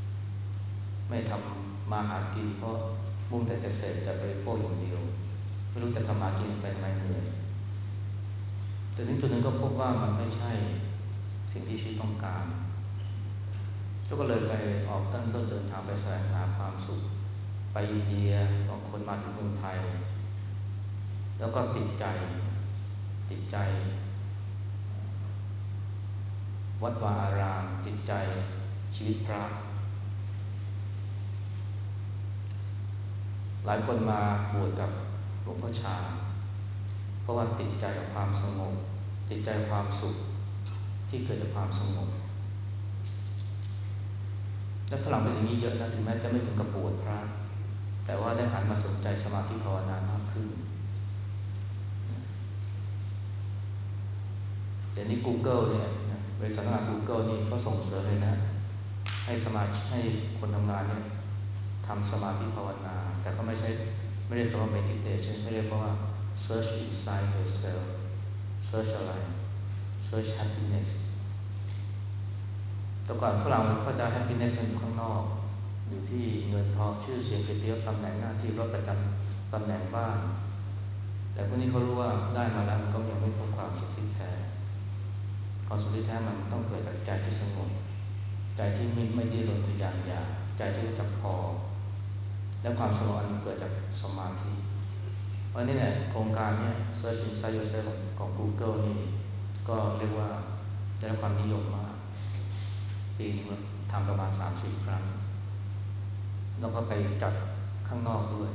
Speaker 1: ไม่ทำมาหากินเพราะมุ่งแต่จะเสพจะบริโภคอย่างเดียวไม่รู้จะทำมากินไปทำไมเหนื่อยแต่ถึงจุดหนึ่งก็พบว่ามันไม่ใช่สิ่งที่ชีวิตต้องการก็เลยไปออกตั้งต้นเดินทางไปแสวงหาความสุขไปอินเดียบางคนมาถึงเมืองไทยแล้วก็ติดใจติดใจวัดวาอารามติดใจชีวิตพระหลายคนมาบวชกับหลวงพ่อชาเพราะว่าติดใจกับความสงบติดใจความสุขที่เกิดจากความสงบและฝรั่งเป็นอย่างนี้เยอะนะถึงแม้จะไม่ถึงกับบวชพระแต่ว่าได้หันมาสนใจสมาธิภาวนามากขึ้นเดี๋ยวนี้ Google เนี่ยบริษัทงาน Google นี่เขาส่งเสริมเลยนะให้สมาชิกให้คนทำงานเนี่ยทำสมาธิภาวนาแต่เขาไม่ใช่ไม่เรียกว่า meditation ไม่เรียกว่า search inside yourself search อะไร search happiness แต่ก่อนฝรั่งเขาจะ happiness มันอยู่ข้างนอกอยู่ที่เงินทองชื่อเสียงเกียรติยศตำแหน่งหน้าที่รถประจำตำแหน่งบ้านแต่พวกนี้เขารู้ว่าได้มาแล้วมันก็ยังไม่พบความสุขที่แท้ความสุขที่แท้มันต้องเกิดจากใจที่สงบใจที่ไม่ไม่ดิ้นรนทะยานอยากใจที่รู้จักพอและความสงบอันเกิดจากสมาธิเพราะนี่แหละโครงการเนี่ย Search Inside Yourself ของ Google นี่ก็เรียกว่าได้รับความนิยมมากปีนึงทำประมาณ สามถึงสี่ ครั้งแล้วก็ไปจัดข้างนอกด้วย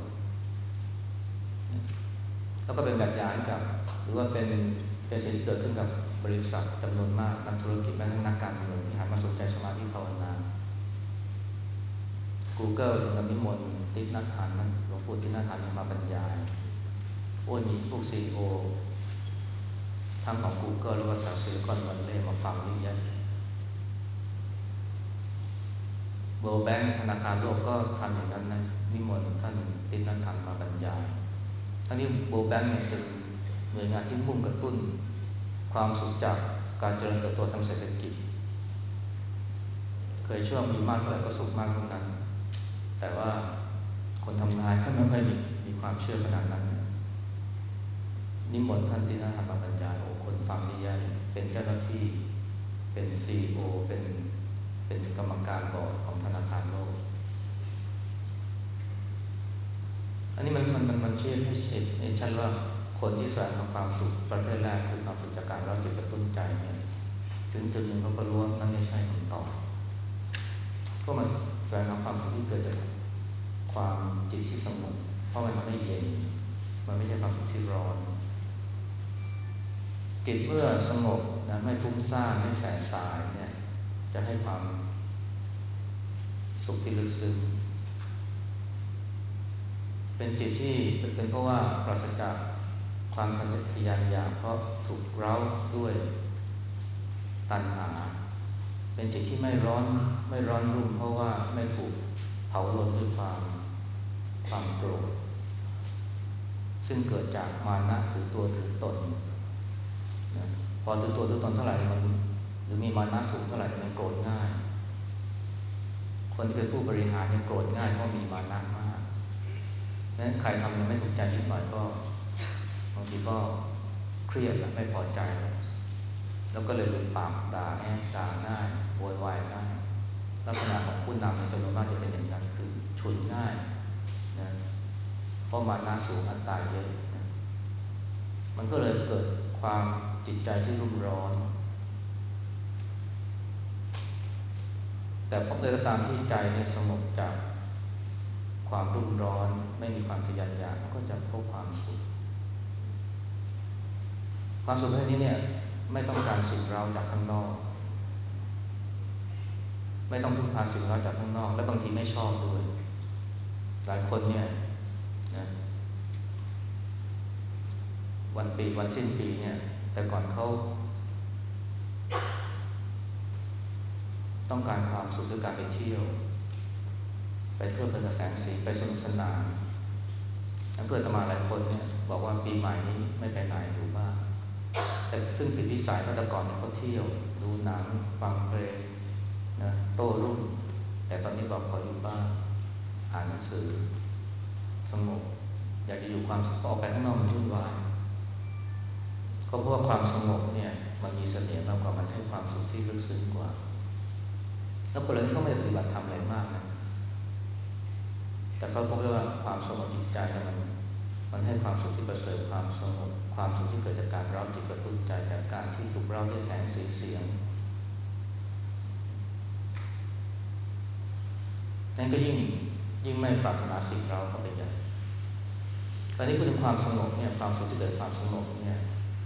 Speaker 1: แล้วก็เป็นแบบอย่างกับหรือว่าเป็นเป็นสิ่งที่เกิดขึ้นกับบริษัทจำนวนมากนักธุรกิจแม้กระทั่งนักการเมืองที่หันมาสนใจสมาธิภาวนา Google ถึงกับนิมนต์ติ๊กนัทหันนั่นหลวงปู่ติ๊กนัทหันมาบรรยายโอ้ยมีพวก ซี อี โอ ทั้งของ Google แล้วก็จากซิลิคอนวัลเลย์มาฟังเยอะแยะ World Bank ธนาคารโลกก็ทำอย่างนั้นนะนิมนต์ท่านติ๊กนัทหันมาบรรยายทั้งนี้ World Bank เนี่ยเป็นหน่วยงานที่มุ่งกระตุ้นความสุขจากการเจริญเติบโตทางเศรษฐกิจเคยเชื่อมีมากเท่าไหร่ก็สุขมากเท่านั้นแต่ว่าคนทำงานก็ไม่ค่อยมีมีความเชื่อขนาดนั้นนิมนต์ท่านที่น่าทำบรรยายโอ้คนฟังนี่ยากเป็นเจ้าหน้าที่เป็น ซี อี โอ เป็นเป็นกรรมการบอร์ดของธนาคารโลกอันนี้มันมันมันมันเชื่อให้เห็นชัดว่าคนที่แสวงหาความสุขประเภทแรกคือความสุขจากการเราจิตกระตุ้นใจเนี่ยถึงจุดหนึ่งเขาก็รู้ว่านั่นไม่ใช่คำตอบก็มาแสวงหาความสุขที่เกิดจากความจิตที่สงบเพราะมันทำให้เย็นมันไม่ใช่ความสุขที่ร้อนจิตเมื่อสงบนะไม่ฟุ้งซ่านไม่แสบสายเนี่ยจะให้ความสุขที่ลึกซึ้งเป็นจิตที่เป็นเพราะว่าปราศจากความทะยานอยากเพราะถูกเร้าด้วยตัณหาเป็นจิตที่ไม่ร้อนไม่ร้อนรุ่มเพราะว่าไม่ถูกเผาลนด้วยความความโกรธซึ่งเกิดจากมานะถือตัวถือตนนะพอถือตัวถือตนเท่าไหร่มันหรือมีมานะสูงเท่าไหร่มันโกรธง่ายคนที่เป็นผู้บริหารเนี่ยโกรธง่ายเพราะมีมานะมากเพราะฉะนั้นใครทำยังไม่ถูกใจนิดหน่อยก็บางทีก็เครียดไม่พอใจแล้วก็เลยหลุดปากด่าแอบด่าง่ายโวยวายง่ายลักษณะของผู้นำในจำนวนมากจะเป็นอย่างนั้นคือฉุนง่ายนะเพราะมานะสูงอัตตาเยอะนะมันก็เลยเกิดความจิตใจที่รุ่มร้อนแต่พอเลยก็ตามที่ใจเนี่ยสงบจากความรุ่มร้อนไม่มีความทะยานอยากก็จะพบความสุขความสุขในนี้เนี่ยไม่ต้องการสิ่งเร้าจากข้างนอกไม่ต้องพึ่งพาสิ่งเร้าจากข้างนอกและบางทีไม่ชอบด้วยหลายคนเนี่ยนะวันปีวันสิ้นปีเนี่ยแต่ก่อนเขาต้องการความสุขด้วยการไปเที่ยวไปเที่ยวเพลินกับแสงสีไปสนุกสนานเพื่อนมาหลายคนเนี่ยบอกว่าปีใหม่นี้ไม่ไปไหนอยู่บ้านแต่ซึ่งผิดวิสัยเมื่อแต่ก่อนเนี่ยเขาเที่ยวดูหนังฟังเพลงนะโต้รุ่งแต่ตอนนี้บอกขออยู่บ้านอ่านหนังสือสงบอยากจะอยู่ความสุขออกไปข้างนอกมันวุ่นวายก็เพราะว่าความสงบเนี่ยมันมีเสน่ห์มากกว่ามันให้ความสุขที่ลึกซึ้งกว่าแล้วคนเหล่านี้ก็ไม่ได้ปฏิบัติธรรมอะไรมากนะแต่เขาพบว่าความสงบจิตใจเนี่ยมันมันให้ความสุขที่ประเสริฐความสงบความสุขที่เกิดจากการเร้าจิตกระตุ้นใจจากการที่ถูกเร้าด้วยแสงสีเสียงนั้นก็ยิ่งยิ่งไม่ปรารถนาสิ่งเราเข้าไปใหญ่ตอนนี้พูดถึงความสงบเนี่ยความสุขที่เกิดความสงบเนี่ย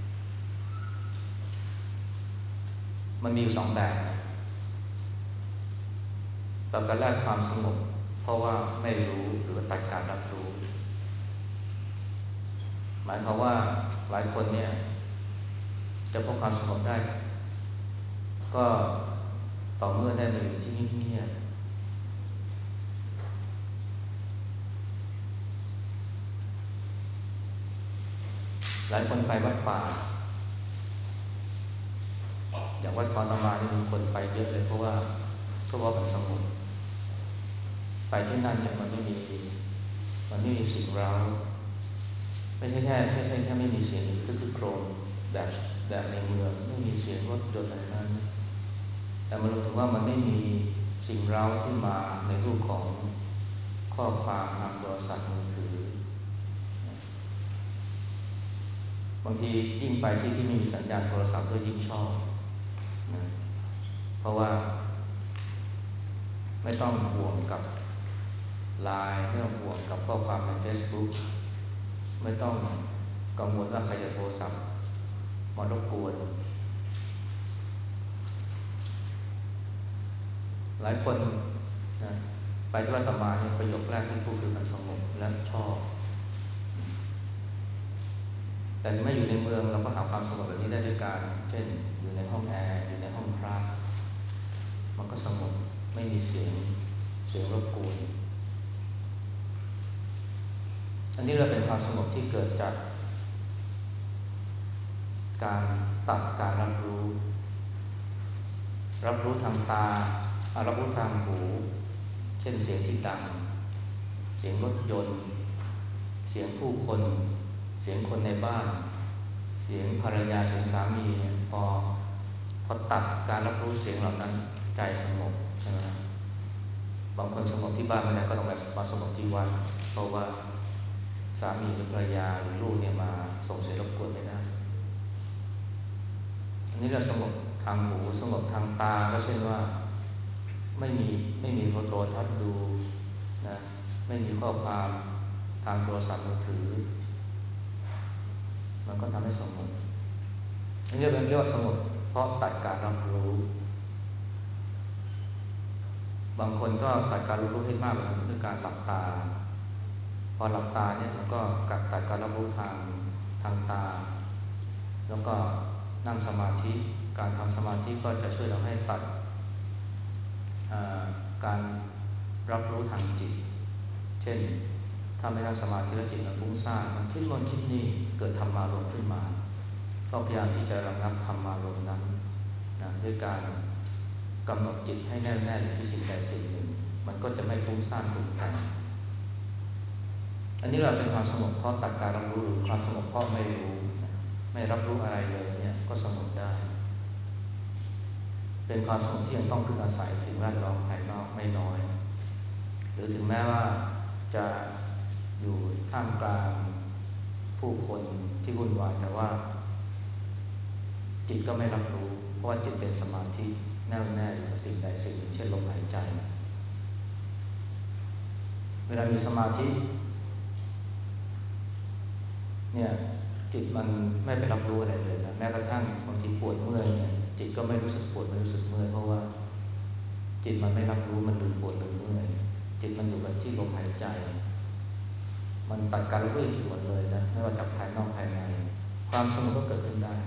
Speaker 1: มันมีอยู่สองแบบประการแรกความสงบเพราะว่าไม่รู้หรือตัดการรับรู้หมายความว่าหลายคนเนี่ยจะพบความสงบได้ก็ต่อเมื่อได้มาอยู่ที่เงียบหลายคนไปวัดป่าอย่างวัดคอนธมานี่มีคนไปเยอะเลยเพราะว่าเพราะว่ามันสงบไปที่นั่นเนี่ยมันไม่มีมันไม่มีสิ่งเร้าไม่ใช่แค่ไม่ใช่แค่ไม่มีเสียงทึกโครมแบบแบบในเมืองไม่มีเสียงรถยนต์อะไรนั้นแต่มันรู้ถึงว่ามันไม่มีสิ่งเร้าที่มาในรูปของข้อความทางโทรศัพท์มือถือบางทียิ่งไปที่ที่ไม่มีสัญญาณโทรศัพท์ก็ยิ่งชอบนะเพราะว่าไม่ต้องห่วงกับไลน์ไม่ต้องห่วงกับข้อความใน Facebook ไม่ต้องกังวลว่าใครจะโทรศัพท์มารบกวนหลายคนนะไปที่วัดตมาเนี่ยประโยคแรกที่พูดคือมันสงบและชอบแต่ไม่อยู่ในเมืองเราก็หาความสงบแบบนี้ได้ด้วยการเช่นอยู่ในห้องแอร์อยู่ในห้องพระมันก็สงบไม่มีเสียงเสียงรบกวนอันนี้เราเป็นความสงบที่เกิดจากการตัดการรับรู้รับรู้ทางตารับรู้ทางหูเช่นเสียงที่ดังเสียงรถยนต์เสียงผู้คนเสียงคนในบ้านเสียงภรรยาเสียงสามีเนี่ยพอพอตัดการรับรู้เสียงเหล่านั้นใจสงบใช่ไหมบางคนสงบที่บ้านไม่ได้ก็ต้องมาสงบที่วัดเพราะว่าสามีหรือภรรยาหรือลูกเนี่ยมาส่งเสียงรบกวนไม่ได้อันนี้เราสงบทางหูสงบทางตาก็เช่นว่าไม่มีไม่มีโทรทัศน์ดูนะไม่มีข้อความทางโทรศัพท์มือถือมันก็ทำให้สงบอันนี้เรียกว่าสงบเพราะตัดการรับรู้บางคนก็ตัดการรับรู้ให้มากกว่าด้วยการหลับตาพอหลับตาเนี่ยมันก็กัดตัดการรับรู้ทางทางตาแล้วก็นั่งสมาธิการทำสมาธิก็จะช่วยเราให้ตัดการรับรู้ทางจิตเช่นถ้าไม่นั่งสมาธิแล้วจิตมันฟุ้งซ่านมันคิดโน่นคิดนี่เกิดธรรมารมณ์ขึ้นมาก็พยายามที่จะระงับธรรมารมณ์นั้นนะด้วยการกำหนดจิตให้แน่วแน่อยู่ที่สิ่งใดสิ่งหนึ่งมันก็จะไม่ฟุ้งซ่านปรุงแต่งอันนี้เราเป็นความสงบเพราะตัดการรับรู้หรือความสงบเพราะไม่รู้ไม่รับรู้อะไรเลยเนี่ยก็สงบได้เป็นความสงบที่ยังต้องพึ่งอาศัยสิ่งแวดล้อมภายนอกไม่น้อยหรือถึงแม้ว่าจะอยู่ท่ามกลางผู้คนที่วุ่นวายแต่ว่าจิตก็ไม่รับรู้เพราะว่าจิตเป็นสมาธิแน่วแน่อยู่กับสิ่งใดสิ่งหนึ่งเช่นลมหายใจเวลามีสมาธิเนี่ยจิตมันไม่ไปรับรู้อะไรเลยนะแม้กระทั่งบางทีปวดเมื่อยเนี่ยจิตก็ไม่รู้สึกปวดไม่รู้สึกเมื่อยเพราะว่าจิตมันไม่รับรู้มันลืมปวดลืมเมื่อยจิตมันอยู่กับที่ลมหายใจมันตัดการรู้อื่นหมดเลยนะไม่ว่าจากภายนอกภายในความสงบก็เกิดขึ้นได้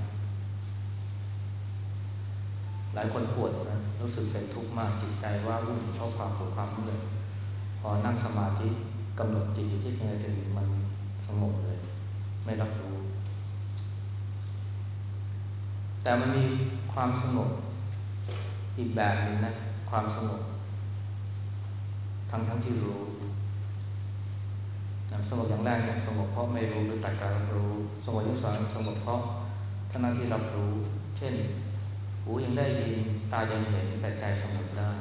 Speaker 1: หลายคนปวดนะรู้สึกเป็นทุกข์มากจิตใจว่าวุ่นเพราะความปวดความเมื่อยพอนั่งสมาธิกำหนดจิตอยู่ที่สิ่งใดสิ่งหนึ่งมันสงบเลยไม่รับรู้แต่มันมีความสงบอีกแบบหนึ่งนะความสงบทั้งทั้งที่รู้นะสงบอย่างแรกเนี่ยสงบเพราะไม่รู้หรือตัดการรับรู้สงบอย่างที่สองสงบเพราะท่านาที่รับรู้เช่นหูยังได้ยินตายังเห็นแต่ใจสงบได้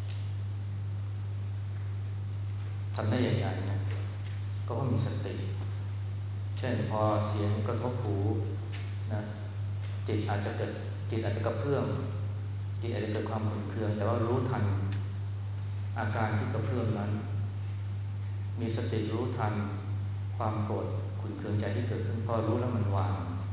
Speaker 1: ทำได้อย่างไรนะก็เพราะมีสติเช่นพอเสียงกระทบหูนะจิตอาจจะเกิดจิตอาจจะกระเพื่อมจิตอาจจะเกิดความขุ่นเคืองแต่ว่ารู้ทันอาการที่กระเพื่อมนั้นมีสติรู้ทันความโกรธขุ่นเคืองใจที่เกิดขึ้นพอรู้แล้วมันวาง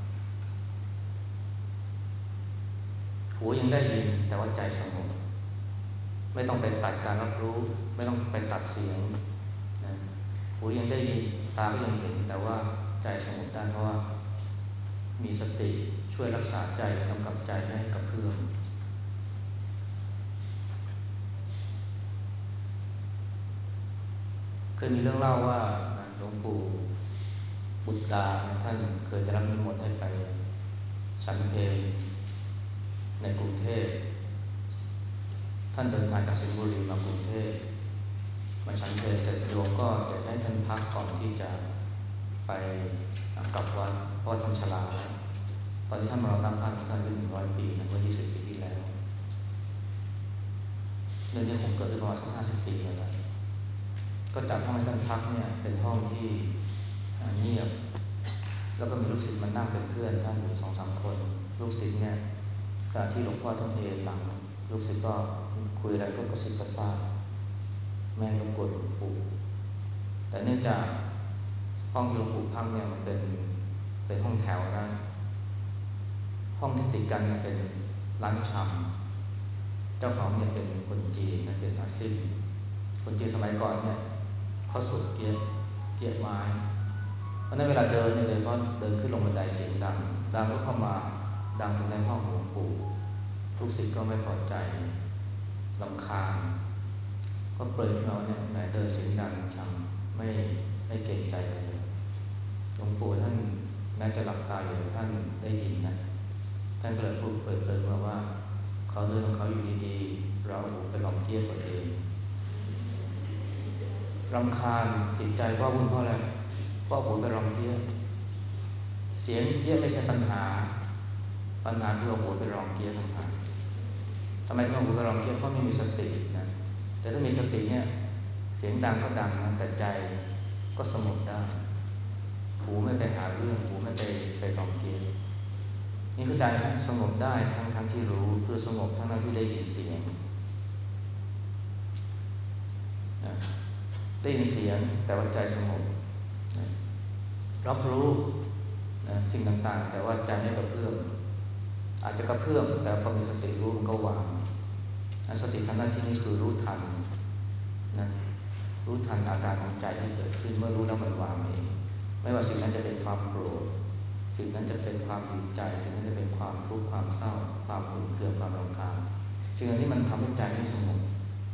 Speaker 1: หูยังได้ยินแต่ว่าใจสงบไม่ต้องไปตัดการรับรู้ไม่ต้องไปตัดเสียงนะหูยังได้ยินตาก็ยังเห็นแต่ว่าใจสงบได้เพราะว่ามีสติช่วยรักษาใจกำกับใจไม่ให้กระเพื่อมเคยมีเรื่องเล่าว่าหลวงปู่บุตรดาท่านเคยได้รับนิมนต์ให้ไปฉันเพลในกรุงเทพท่านเดินทางจากสิงห์บุรีมากรุงเทพมาฉันเพลเสร็จโยมก็อยากให้ท่านพักก่อนที่จะไปกลับวัดเพราะท่านชราแล้วตอนที่ท่านมรณภาพท่านอายุหนึ่งร้อยปีนะเมื่อยี่สิบปีที่แล้วเรื่องนี้คงเกิดขึ้นประมาณสักห้าสิบปีแล้วก็จัดห้องให้ท่านพักเนี่ยเป็นห้องที่เงียบแล้วก็มีลูกศิษย์มานั่งเป็นเพื่อนท่านอยู่สองสามคนลูกศิษย์เนี่ยขณะที่หลวงพ่อท่านเอนหลังลูกศิษย์ก็คุยอะไรก็กระซิบกระซาบแม่รบกวนหลวงปู่แต่เนื่องจากห้องที่หลวงปู่พักเนี่ยมันเป็นเป็นห้องแถวนะห้องที่ติดกันเนี่ยเป็นร้านชำเจ้าของเนี่ยเป็นคนจีนนะเป็นอาซีพคนจีนสมัยก่อนเนี่ยเขาสูบเกี๊ยเกี๊ยไม้เพราะนั้นเวลาเดินเนี่ยเลยเพราะเดินขึ้นลงบันไดเสียงดังดังก็เข้ามาดังในห้องหลวงปู่ทุกศิษย์ก็ไม่พอใจรำคาญก็เปรยขึ้นมาว่าเนี่ยแหมเดินเสียงดังจังไม่ไม่เกรงใจเลยหลวงปู่ท่านแม้จะหลับตาอยู่ท่านได้ยินนะท่านก็เลยพูดเปิดๆมาว่าเขาเดินของเขาอยู่ดีๆเราไปลองเกี๊ยตัวเองรำคาญติดใจว่าวุ่นเพราะอะไรเพราะผมไปรำเกี๊ยเสียงเกี๊ยไม่ใช่ปัญหาปัญหาคือว่าหัวไปรองเกี๊ยต่างหากทำไมต้องหัวไปรองเกี๊ยเพราะไม่มีสตินะแต่ถ้ามีสติเนี่ยเสียงดังก็ดังนะแต่ใจก็สงบได้หูไม่ไปหาเรื่องหูไม่ไปไปรองเกี๊ยนี่คือใจสงบได้ทั้งทั้งที่รู้คือสงบทั้งทั้งที่ได้ยินเสียงนะได้ยินเสียงแต่ว่าใจสงบนะรับรู้นะสิ่งต่างๆแต่ว่าใจไม่กระเพื่อมอาจจะกระเพื่อมแต่พอมีสติรู้มันก็วางสติทำหน้าที่นี้คือรู้ทันนะรู้ทันอาการของใจที่เกิดขึ้นเมื่อรู้แล้วมันวางเองไม่ว่าสิ่งนั้นจะเป็นความโกรธสิ่งนั้นจะเป็นความดีใจสิ่งนั้นจะเป็นความทุกข์ความเศร้าความขุ่นเคืองความรำคาญสิ่งนี้มันทำให้ใจไม่สงบ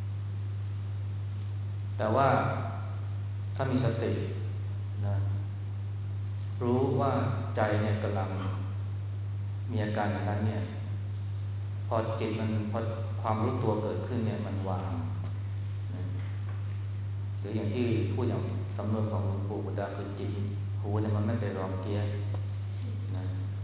Speaker 1: แต่ว่าถ้ามีสตินะรู้ว่าใจเนี่ยกำลังมีอาการอย่างนั้นเนี่ยพอจิตมันพอความรู้ตัวเกิดขึ้นเนี่ยมันวางนะหรืออย่างที่พูดอย่างสำนวนของหลวงปู่บุตรคือจิตหูเนี่ยมันไม่ไปรองเกี๊ยนะ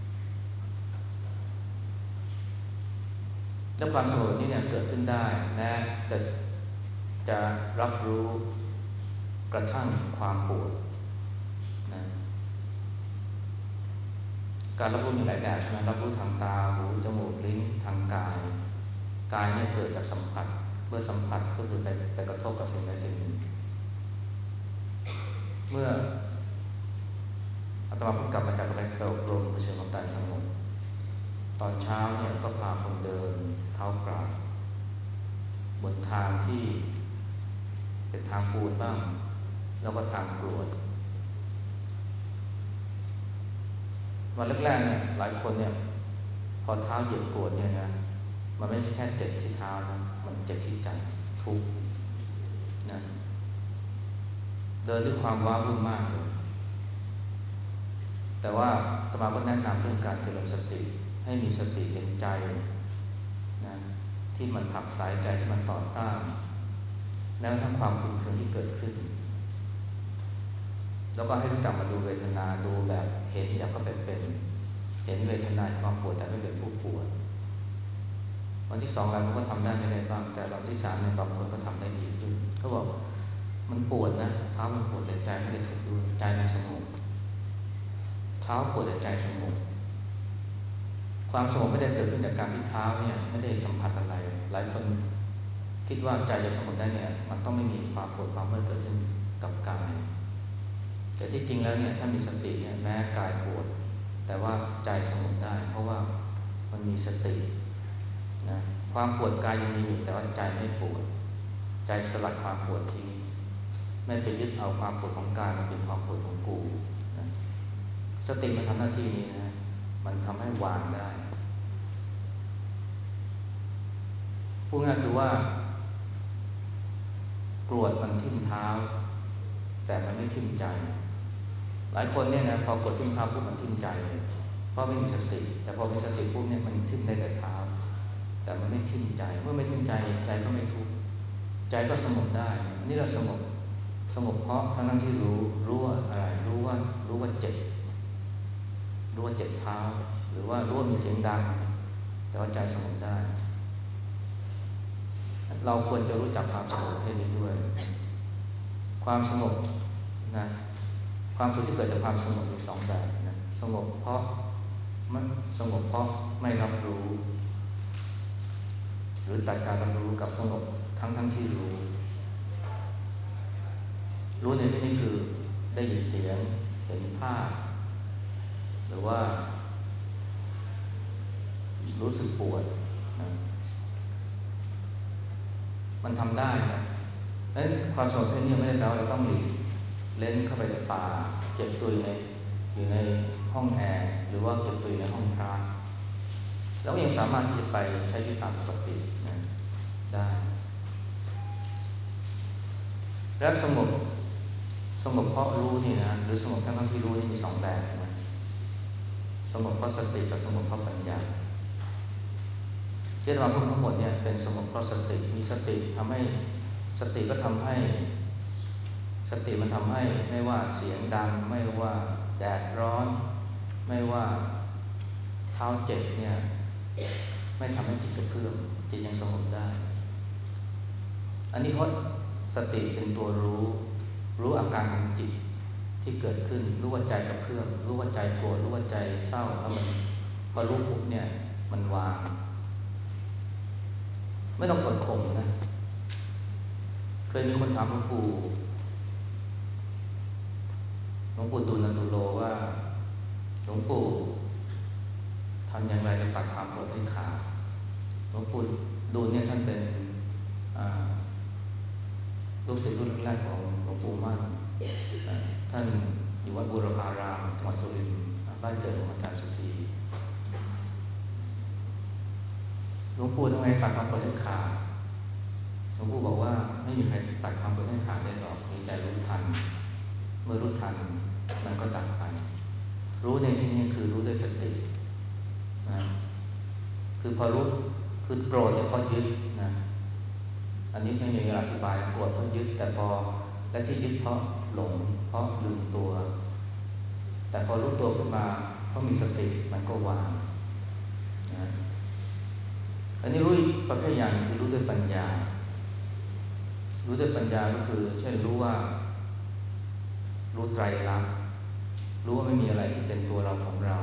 Speaker 1: แล้วความสงบนี้เนี่ยเกิดขึ้นได้แม้จะจะรับรู้กระทั่งความปวดนะการรับรู้มีหลายแบบใช่ไหมรับรู้ทางตาหูจมูกลิ้นทางกายกายเนี่ยเกิดจากสัมผัสเมื่อสัมผัสก็คือไปไปกระทบกับสิ่งใดสิ่งหนึ่งเมื่ออาตมาเพิ่งกลับมาจากไปอบรมเผชิญกับใจสงบตอนเช้าเนี่ยก็พาคนเดินเท้าเปล่าบนทางที่เป็นทางปูนบ้างแล้วก็ทางกรวดวันแรกๆเนี่ยหลายคนเนี่ยพอเท้าเหยียบกรวดเนี่ยนะมันไม่ใช่แค่เจ็บที่เท้านะมันเจ็บที่ใจทุกข์นะเดินด้วยความว้าวุ่นมากเลยแต่ว่าอาตมาก็แนะนำเรื่องการเจริญสติให้มีสติเห็นใจนะที่มันผักสายใจที่มันต่อต้านแล้วทั้งความขุ่นเคืองที่เกิดขึ้นแล้วก็ให้รู้จักมาดูเวทนาดูแบบเห็นอย่างก็เป็นเป็นเห็นเวทนาความปวดแต่ไม่เป็นผู้ปวดวันที่สองเราก็ทำได้ไม่ได้บ้างแต่วันที่สามเนี่ยบางคนก็ทำได้ดีขึ้นเขาบอกมันปวดนะเท้ามันปวดแต่ใจไม่ได้ถูกดูใจมันสงบเท้าปวดแต่ใจสงบความสงบไม่ได้เกิดขึ้นจากการที่เท้าเนี่ยไม่ได้สัมผัสอะไรหลายคนคิดว่าใจจะสงบได้เนี่ยมันต้องไม่มีความปวดความเมื่อยเกิดขึ้นกับกายแต่ที่จริงแล้วเนี่ยถ้ามีสติเนี่ยแม้กายปวดแต่ว่าใจสงบได้เพราะว่ามันมีสตินะความปวดกายยังมีอยู่แต่ว่าใจไม่ปวดใจสลัดความปวดทิ้งไม่ไปยึดเอาความปวดของกายมาเป็นความปวดของกูนะสติมันทำหน้าที่นี้นะมันทำให้วางได้พูดง่ายคือว่ากรวดมันทิ่มเท้าแต่มันไม่ทิ่มใจหลายคนเนี่ยนะพอกดทิ่มเท้าปุ๊บมันทิ่มใจเลยเพราะไม่มีสติแต่พอมีสติปุ๊บเนี่ยมันทิ่มได้แต่เท้าแต่มันไม่ทิ่มใจเมื่อไม่ทิ่มใจใจก็ไม่ทุกข์ใจก็สงบได้นี่เราสงบสงบเพราะทั้งนั้นที่รู้รู้ว่าอะไรรู้ว่ารู้ว่าเจ็บรู้ว่าเจ็บเท้าหรือว่ารู้ว่ามีเสียงดังแต่ว่าใจสงบได้เราควรจะรู้จักความสงบให้ดีด้วยความสงบนะความสุขที่เกิดจากความสงบมีสองแบบนะสงบเพราะมันสงบเพราะไม่รับรู้หรือตัดการรับรู้กับสงบทั้งทั้งที่รู้รู้ในที่นี้คือได้ยินเสียงเห็นภาพหรือว่ารู้สึกปวดนะมันทำได้นะเอ้ยความสงบแค่นี้ไม่ได้แปลว่าเราต้องหลีกเล่นเข้าไปในป่าเก็บตัวอยู่ในอยู่ในห้องแอร์หรือว่าเก็บตัวอยู่ในห้องพระแล้วยังสามารถที่จะไปใช้ชีวิตตามปกตินะได้และสงบสงบเพราะรู้นี่นะหรือสงบทั้งทั้งที่รู้นี่มีสองแบบนะสงบเพราะสติกับสงบเพราะปัญญาที่เราพูดทั้งหมดเนี่ยเป็นสงบเพราะสติมีสติทำให้สติก็ทำให้สติมันทำให้ไม่ว่าเสียงดังไม่ว่าแดดร้อนไม่ว่าเท้าเจ็บเนี่ยไม่ทำให้จิตกระเพื่อมจิตยังสงบได้อันนี้เพราะสติเป็นตัวรู้รู้อาการของจิตที่เกิดขึ้นรู้ว่าใจกระเพื่อมรู้ว่าใจโกรธรู้ว่าใจเศร้าแล้วมันพอรู้ปุ๊บเนี่ยมันวางไม่ต้องกดข่มนะเคยมีคนถามหลวงปู่หลวงปู่ดูลย์ตุโลว่าหลวงปู่ทำอย่างไรจะตัดความโกรธให้ขาดหลวงปู่ดูลย์เนี่ยท่านเป็นลูกศิษย์รุ่นแรกของหลวงปู่มั่นท่านอยู่วัดบูรพารามจังหวัดสุรินทร์บ้านเกิดของอาจารย์สุธีหลวงปู่ทำไมตัดความโกรธให้ขาดหลวงปู่บอกว่าไม่มีใครตัดความโกรธให้ขาดได้หรอกมีแต่รู้ทันเมื่อรู้ทันมันก็ดับไปรู้ในที่นี้คือรู้ด้วยสตินะคือพอรู้คือโกรธเนี่ยเพราะยึดนะอันนี้ไม่มีเวลาอธิบายโกรธเพราะยึดแต่พอและที่ยึดเพราะหลงเพราะลืมตัวแต่พอรู้ตัวขึ้นมาเพราะมีสติมันก็วางนะอันนี้รู้อีกประเภทอย่างคือรู้ด้วยปัญญารู้ด้วยปัญญาก็คือเช่นรู้ว่ารู้ไตรลักษณ์รู้ว่าไม่มีอะไรที่เป็นตัวเราของเรา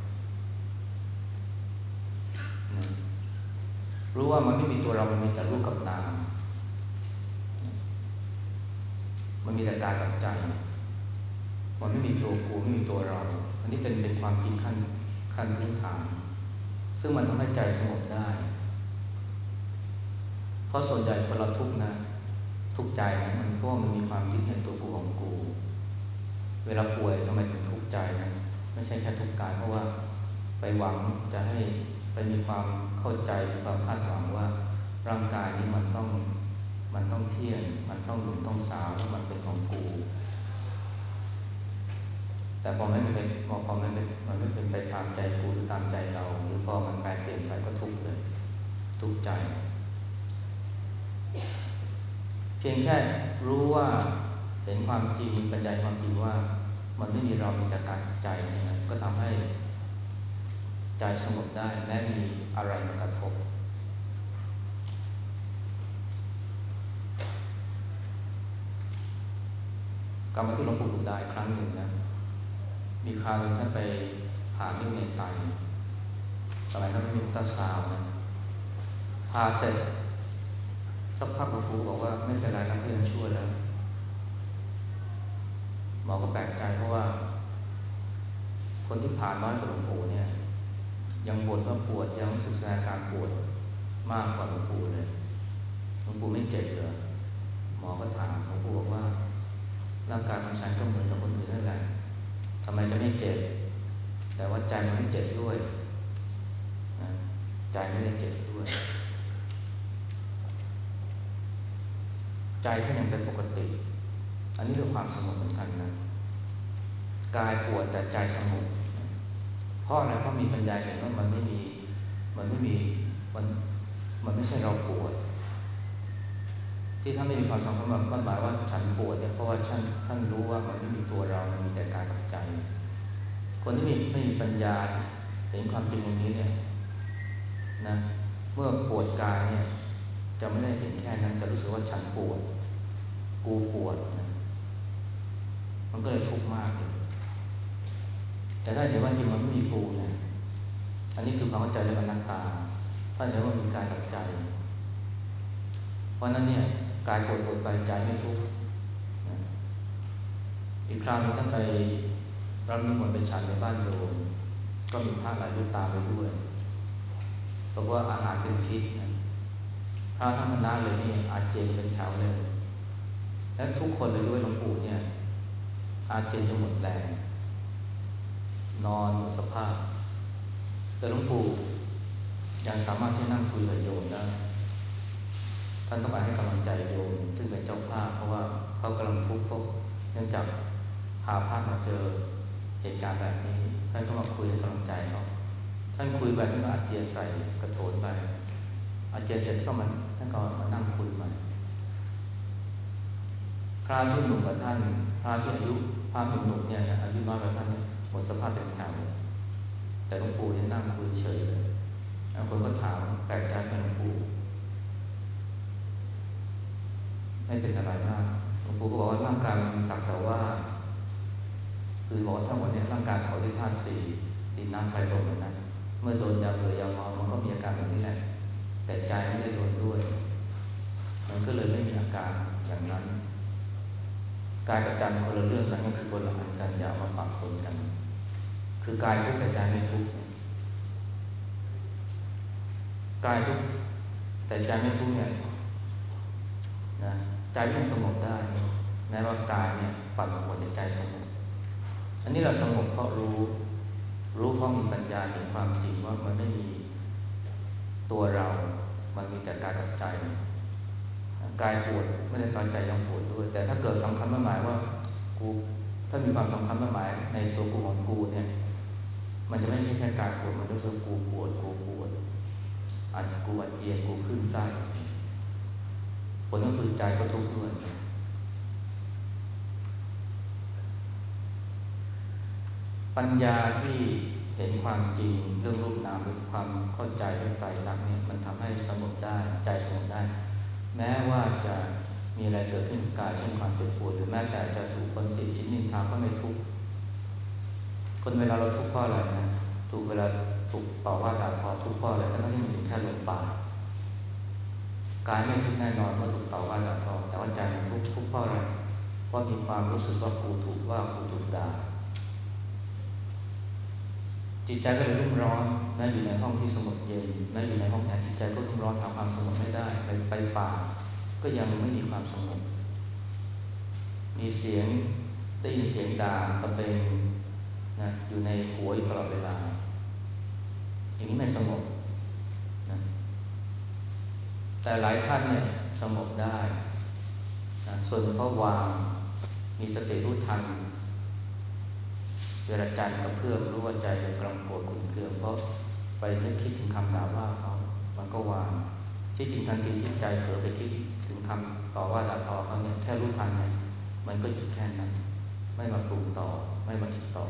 Speaker 1: นะรู้ว่ามันไม่มีตัวเรามันมีแต่รูปกับนามมันมีแต่กายกับใจมันไม่มีตัวกูไม่มีตัวเราอันนี้เป็นเป็นความจริงขั้นขั้นพื้นฐานซึ่งมันทำให้ใจสงบได้เพราะส่วนใหญ่คนเราทุกข์นะทุกข์ใจนะมันเพราะมันมีความยึดในตัวกูของกูเวลาป่วยทำไมถึงทุกข์ใจนะไม่ใช่แค่ทุกข์กายเพราะว่าไปหวังจะให้ไปมีความเข้าใจมีความคาดหวังว่าร่างกายนี้มันต้องมันต้องเที่ยงมันต้องหนุ่มต้องสาวแล้วมันเป็นของกูแต่พอไม่เป็นพอพอมันไม่มันไม่เป็นไปตามใจกูหรือตามใจเราหรือพอมันแปลเปลี่ยนไปก็ทุกข์เลยทุกข์ใจเพียงแค่รู้ว่าเห็นความจริงมีปัญญาความจริงว่ามันไม่มีเรามีแต่กายใจนะก็ทำให้ใจสงบได้แม้มีอะไรมากระทบกรรมที่หลวงปู่บุญได้ครั้งหนึ่งนะมีคราวหนึ่งท่านไปผ่านิ้วในไตสมัยนั้นไม่มีอุลตราซาวด์นะผ่าเสร็จสักพักหลวงปู่บอกว่าไม่เป็นไรนะเขายังช่วยแล้วหมอก็แปลกใจเพราะว่าคนที่ผ่าน้อยกว่าหลวงปู่เนี่ยยังบ่นว่าปวดยังรู้สึกแสดงการปวดมากกว่าหลวงปู่เลยหลวงปู่ไม่เจ็บเหรอหมอก็ถามหลวงปู่บอกว่าร่างกายของฉันก็เหมือนกับคนอื่นนั่นแหละทำไมจะไม่เจ็บแต่ว่าใจมันไม่เจ็บด้วยนะใจไม่ได้เจ็บด้วยใจก็ยังเป็นปกติอันนี้คือความสงบเหมือนกันนะกายปวดแต่ใจสงบเพราะอะไรเพราะมีปัญญาเห็นว่ามันไม่มีมันไม่มีมันมันไม่ใช่เราปวดที่ท่านไม่มีความสำคัญแบบมันหมายว่าฉันปวดเนี่ยเพราะว่าท่านท่านรู้ว่ามันไม่มีตัวเรามันมีแต่กายกับใจคนที่มีไม่มีปัญญาเห็นความจริงตรงนี้เนี่ยนะเมื่อปวดกายเนี่ยจะไม่ได้เห็นแค่นั้นจะรู้สึกว่าฉันปวดกูปวดนะมันก็เลยทุกข์มากเลยแต่ถ้าเห็นว่าจริงมันไม่มีกูเนี่ยอันนี้คือความเข้าใจเรื่องอนัตตาถ้าเห็นว่ามีกายกับใจเพราะนั้นเนี่ยกายปวดปวดไปใจไม่ทุกข์อีกคราวนึงท่านไปรับนิมนต์ไปฉันในบ้านโยมก็มีพระหลายรูปตามไปด้วยบอกว่าอาหารเป็นพิษนะพระทั้งคณะเลยนี่อาเจียนเป็นแถวเลยและทุกคนเลยด้วยหลวงปู่เนี่ยอาเจียนจะหมดแรงนอนหมดสภาพแต่หลวงปู่ยังสามารถที่นั่งคุยกับโยมได้ท่านต้องการให้กำลังใจโยมซึ่งเป็นเจ้าภาพเพราะว่าเขากำลังทุกข์เพราะเนื่องจากพาพระมาเจอเหตุการณ์แบบนี้ท่านก็มาคุยให้กำลังใจเขาท่านคุยไปท่านก็อาเจียนใส่กระโถนไปอาเจียนเสร็จก็มันท่านก็มานั่งคุยใหม่พระที่หนุ่มกับท่านพระที่อายุพระหนุ่มๆเนี่ยอายุน้อยกว่าท่านหมดสภาพเป็นแถวแต่หลวงปู่ยังนั่งคุยเฉยเลยคนก็ถามแปลกใจหลวงปู่ไม่เป็นอะไรมากหลวงปู่ก็บอกว่าร่างกายมันสักแต่ว่าคือบอกทั้งหมดเนี่ยร่างกายของที่ธาตุสี่ดินน้ำไฟลมนั้นเมื่อโดนยาเบื่อยาเมามันก็มีอาการแบบนี้แหละแต่ใจไม่ได้โดนด้วยมันก็เลยไม่มีอาการอย่างนั้นกายกับใจคนละเรื่องกันก็คือคนละอันกันอย่ามาปะปนกันคือกายทุกข์แต่ใจไม่ทุกข์กายทุกข์แต่ใจไม่ทุกข์เนี่ยนะใจมันสงบได้แม้ว่ากายเนี่ยปั่นหัวใจใจสงบอันนี้เราสงบเพราะรู้รู้เพราะมีปัญญาเห็นความจริงว่ามันไม่มีตัวเรามันมีแต่กายกับใจกายปวดไม่ได้ตอนใจยังปวดด้วยแต่ถ้าเกิดสำคัญหมายว่ากูถ้ามีความสำคัญหมายในตัวกูของกูเนี่ยมันจะไม่ใช่แค่กายปวดมันจะคือกูปวดกูปวดอาจกูอาเจียนกูคลื่นไส้ผลก็คือใจก็ทุกข์ด้วยปัญญาที่เห็นความจริงเรื่องรูปนามหรือความเข้าใจเรื่องไตรลักษณ์เนี่ยมันทำให้สงบได้ใจสงบได้แม้ว่าจะมีอะไรเกิดขึ้นกายเช่นความเจ็บปวดหรือแม้แต่จะถูกคนติดชิ้นนินทาก็ไม่ทุกข์คนเวลาเราทุกข์เพราะอะไรนะถูกเวลาถูกต่อว่าด่าทอทุกข์เพราะอะไรทั้งที่มันอยู่แค่ลมปากกายไม่ทุกข์แน่นอนเมื่อถูกต่อว่าด่าทอแต่ว่าใจมันทุกข์ทุกข์เพราะอะไรเพราะมีความรู้สึกว่ากูถูกว่ากูถูกด่าจิตใจก็เลยรุ่มร้อนแม้อยู่ในห้องที่สงบเย็นแม้อยู่ในห้องแอร์จิตใจก็รุ่มร้อนหาความสงบไม่ได้ไปไปป่าก็ยังไม่มีความสงบมีเสียงได้ยินเสียงด่าตะเบงนะอยู่ในหัวอยู่ตลอดเวลาอย่างนี้ไม่สงบนะแต่หลายท่านเนี่ยสงบได้นะส่วนเพราะวางมีสติรู้ทันเวลาใจกับเพื่อนรู้ว่าใจกำลังโกรธขุ่นเคืองเพราะไปนึกคิดถึงคำด่าว่าเขามันก็วางที่จริงทันทีที่ใจเผลอไปคิดถึงคำต่อว่าด่าทอเขาเนี่ยแค่รู้ทันเนี่ยมันก็หยุดแค่นั้นไม่มาปรุงต่อไม่มาคิดต่อ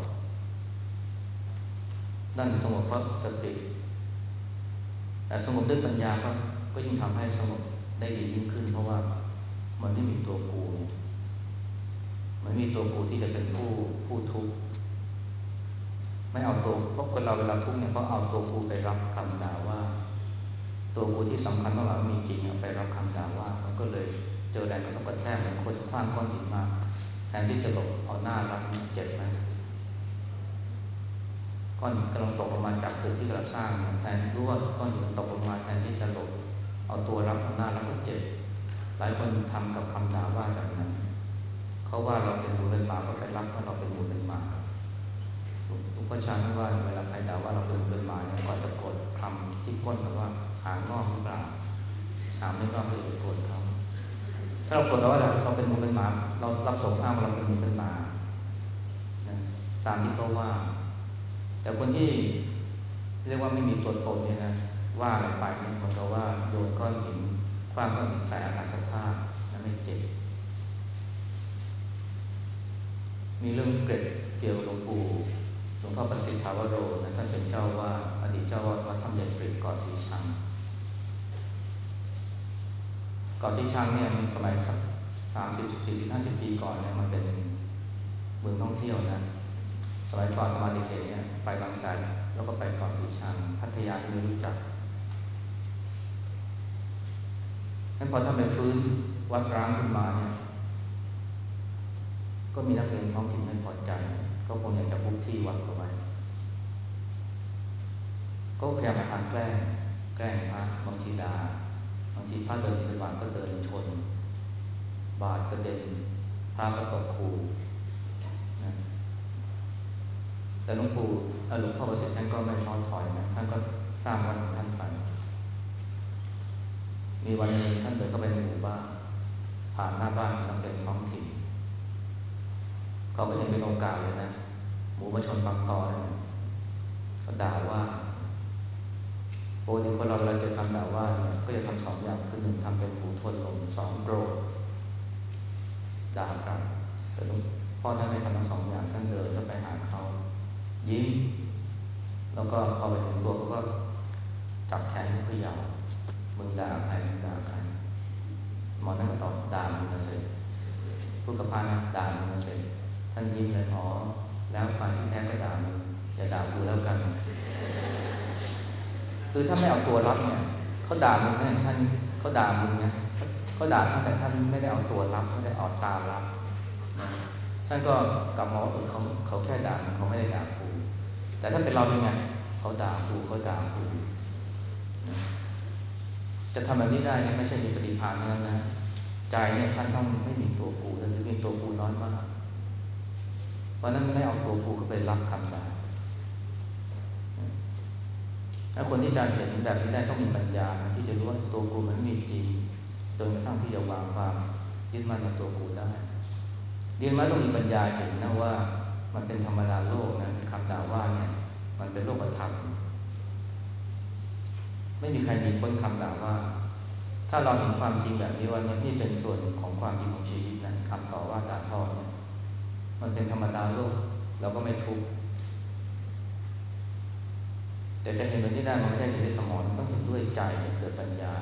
Speaker 1: นั่นสงบเพราะสติแต่สงบด้วยปัญญาก็ก็ยิ่งทำให้สงบได้ดียิ่งขึ้นเพราะว่ามันไม่มีตัวกูมันมีตัวกูที่จะเป็นผู้ผู้ทุกข์ไม่เอาตัวเพราะคนเราเวลาทุกข์เนี่ยเพราะเอาตัวกูไปรับคำด่าว่าตัวกูที่สำคัญว่ามีจริงไปรับคำด่าว่ามันก็เลยเจอแรงกระทบกระแทกเหมือนคนคว้างก้อนหินมาแทนที่จะหลบเอาหน้ารับมันเจ็บไหมก้อนหินกำลังตกลงมาจากตึกที่กำลังสร้างแทนรู้ว่าก้อนหินตกลงมาแทนที่จะหลบเอาตัวรับเอาหน้ารับก็เจ็บหลายคนทำกับคำด่าว่าแบบนั้นเขาว่าเราเป็นหมูเป็นหมาก็ไปรับว่าเราเป็นหมูเป็นหมาลูกพ่อช้างไม่ว่าเวลาใครด่าว่าเราเป็นหมูเป็นหมาเนี่ยก่อนจะกดคำที่ก้นแบบว่าหางงอกหรือเปล่าหางไม่งอกก็เลยโกรธเขาถ้าเราโกรธเราว่าเราเป็นหมูเป็นหมาเรารับสมอ้างว่าเราเป็นหมูเป็นหมาตามที่เขาว่าแต่คนที่เรียกว่าไม่มีตัวตนเนี่ยนะว่าอะไรไปเนี่ยเหมือนกับว่าโยนก้อนหินคว้างก้อนหินใส่อากาศสภาพแล้วไม่เจ็บมีเรื่องเกร็ดเกี่ยวหลวงปู่หลวงพ่อประสิทธิ์ภาวโรนะท่านเป็นเจ้าว่าอดีตเจ้าว่าวัดถ้ำใหญ่ปริกเกาะสีชังเกาะสีชังเนี่ยมันสมัยสามสิบสี่สิบห้าสิบปีก่อนเนี่ยมันเป็นเมืองท่องเที่ยวนะสมัยก่อนมาเด็กๆเนี่ยไปบางแสนแล้วก็ไปเกาะสีชังพัทยาที่ไม่รู้จักงั้นพอท่านไปฟื้นวัดร้างขึ้นมาเนี่ยก็มีนักเรียนท้องถิ่นไม่พอใจก็คงอยากจะบุกที่วัดเอาไว้ก็พยายามหาแกล้งแกล้งพระบางทีด่าบางทีพระเดินไปวัดก็เดินชนบาดกระเด็นพระก็ตกคูนะแต่หลวงปู่หลวงพ่อประสิทธิ์ท่านก็ไม่ท้อถอยนะท่านก็สร้างวัดของท่านไปมีวันหนึ่งท่านเดินเข้าไปในหมู่บ้านผ่านหน้าบ้านนักเรียนท้องถิ่นเขาก็เห็นเป็นโอกาสเลยนะหมูมาชนปังตอเลยก็ด่าว่าโอ้ดีคนเราเวลาเจอคำด่าว่าเนี่ยก็จะทำสองอย่างคือหนึ่งทำเป็นหูทนลมสองโกรธด่ากลับแต่พ่อท่านไม่ทำทั้งสองอย่างท่านเดินเข้าไปหาเขายิ้มแล้วก็พอไปถึงตัวเขาก็จับแขนเขายาวมึงด่าใครมึงด่าใครหมอนั่นก็ตอบด่ามึงนะเสร็จพูดกับพานะด่ามึงนะเสร็จท่านยิ้มเลยอ๋อแล้วไปที่แท้ก็ด่ามึงอย่าด่ากูแล้วกันคือถ้าไม่เอาตัวรับเนี่ยเขาด่ามึงเนี่ยท่านเขาด่ามึงเนี่ยเขาด่าท่านแต่ท่านไม่ได้เอาตัวรับไม่ได้เอาตารับนะท่านก็กลับมาว่าเออเขาเขาแค่ด่าเขาไม่ได้ด่ากูแต่ถ้าเป็นเราเป็นไงเขาด่ากูเขาด่ากูนะจะทำแบบนี้ได้เนี่ยไม่ใช่มีปฏิภาณนั้นนะใจเนี่ยท่านต้องไม่มีตัวกูหรือมีตัวกูน้อยมากเพราะนั้นไม่เอาตัวกูเข้าไปรับคำด่าถ้าคนที่จะเห็นแบบนี้ได้ต้องมีปัญญาที่จะรู้ว่าตัวกูมันมีจริงจนกระทั่งที่จะวางความยึดมั่นในตัวกูได้เรียนมาต้องมีปัญญาเห็นนะว่ามันเป็นธรรมดาโลกนะคำด่าว่าเนี่ยมันเป็นโลกธรรมไม่มีใครมีพ้นคำด่าว่าถ้าเราเห็นความจริงแบบนี้ว่าเนี่ยนี่เป็นส่วนของความจริงของชีวิตนะคำต่อว่าด่าทอเนี่ยมันเป็นธรรมดาโลกเราก็ไม่ทุกข์แต่จะเห็นแบบนี้ได้มันไม่ได้เห็นด้วยสมองต้องเห็นด้วยใจเกิดปัญญา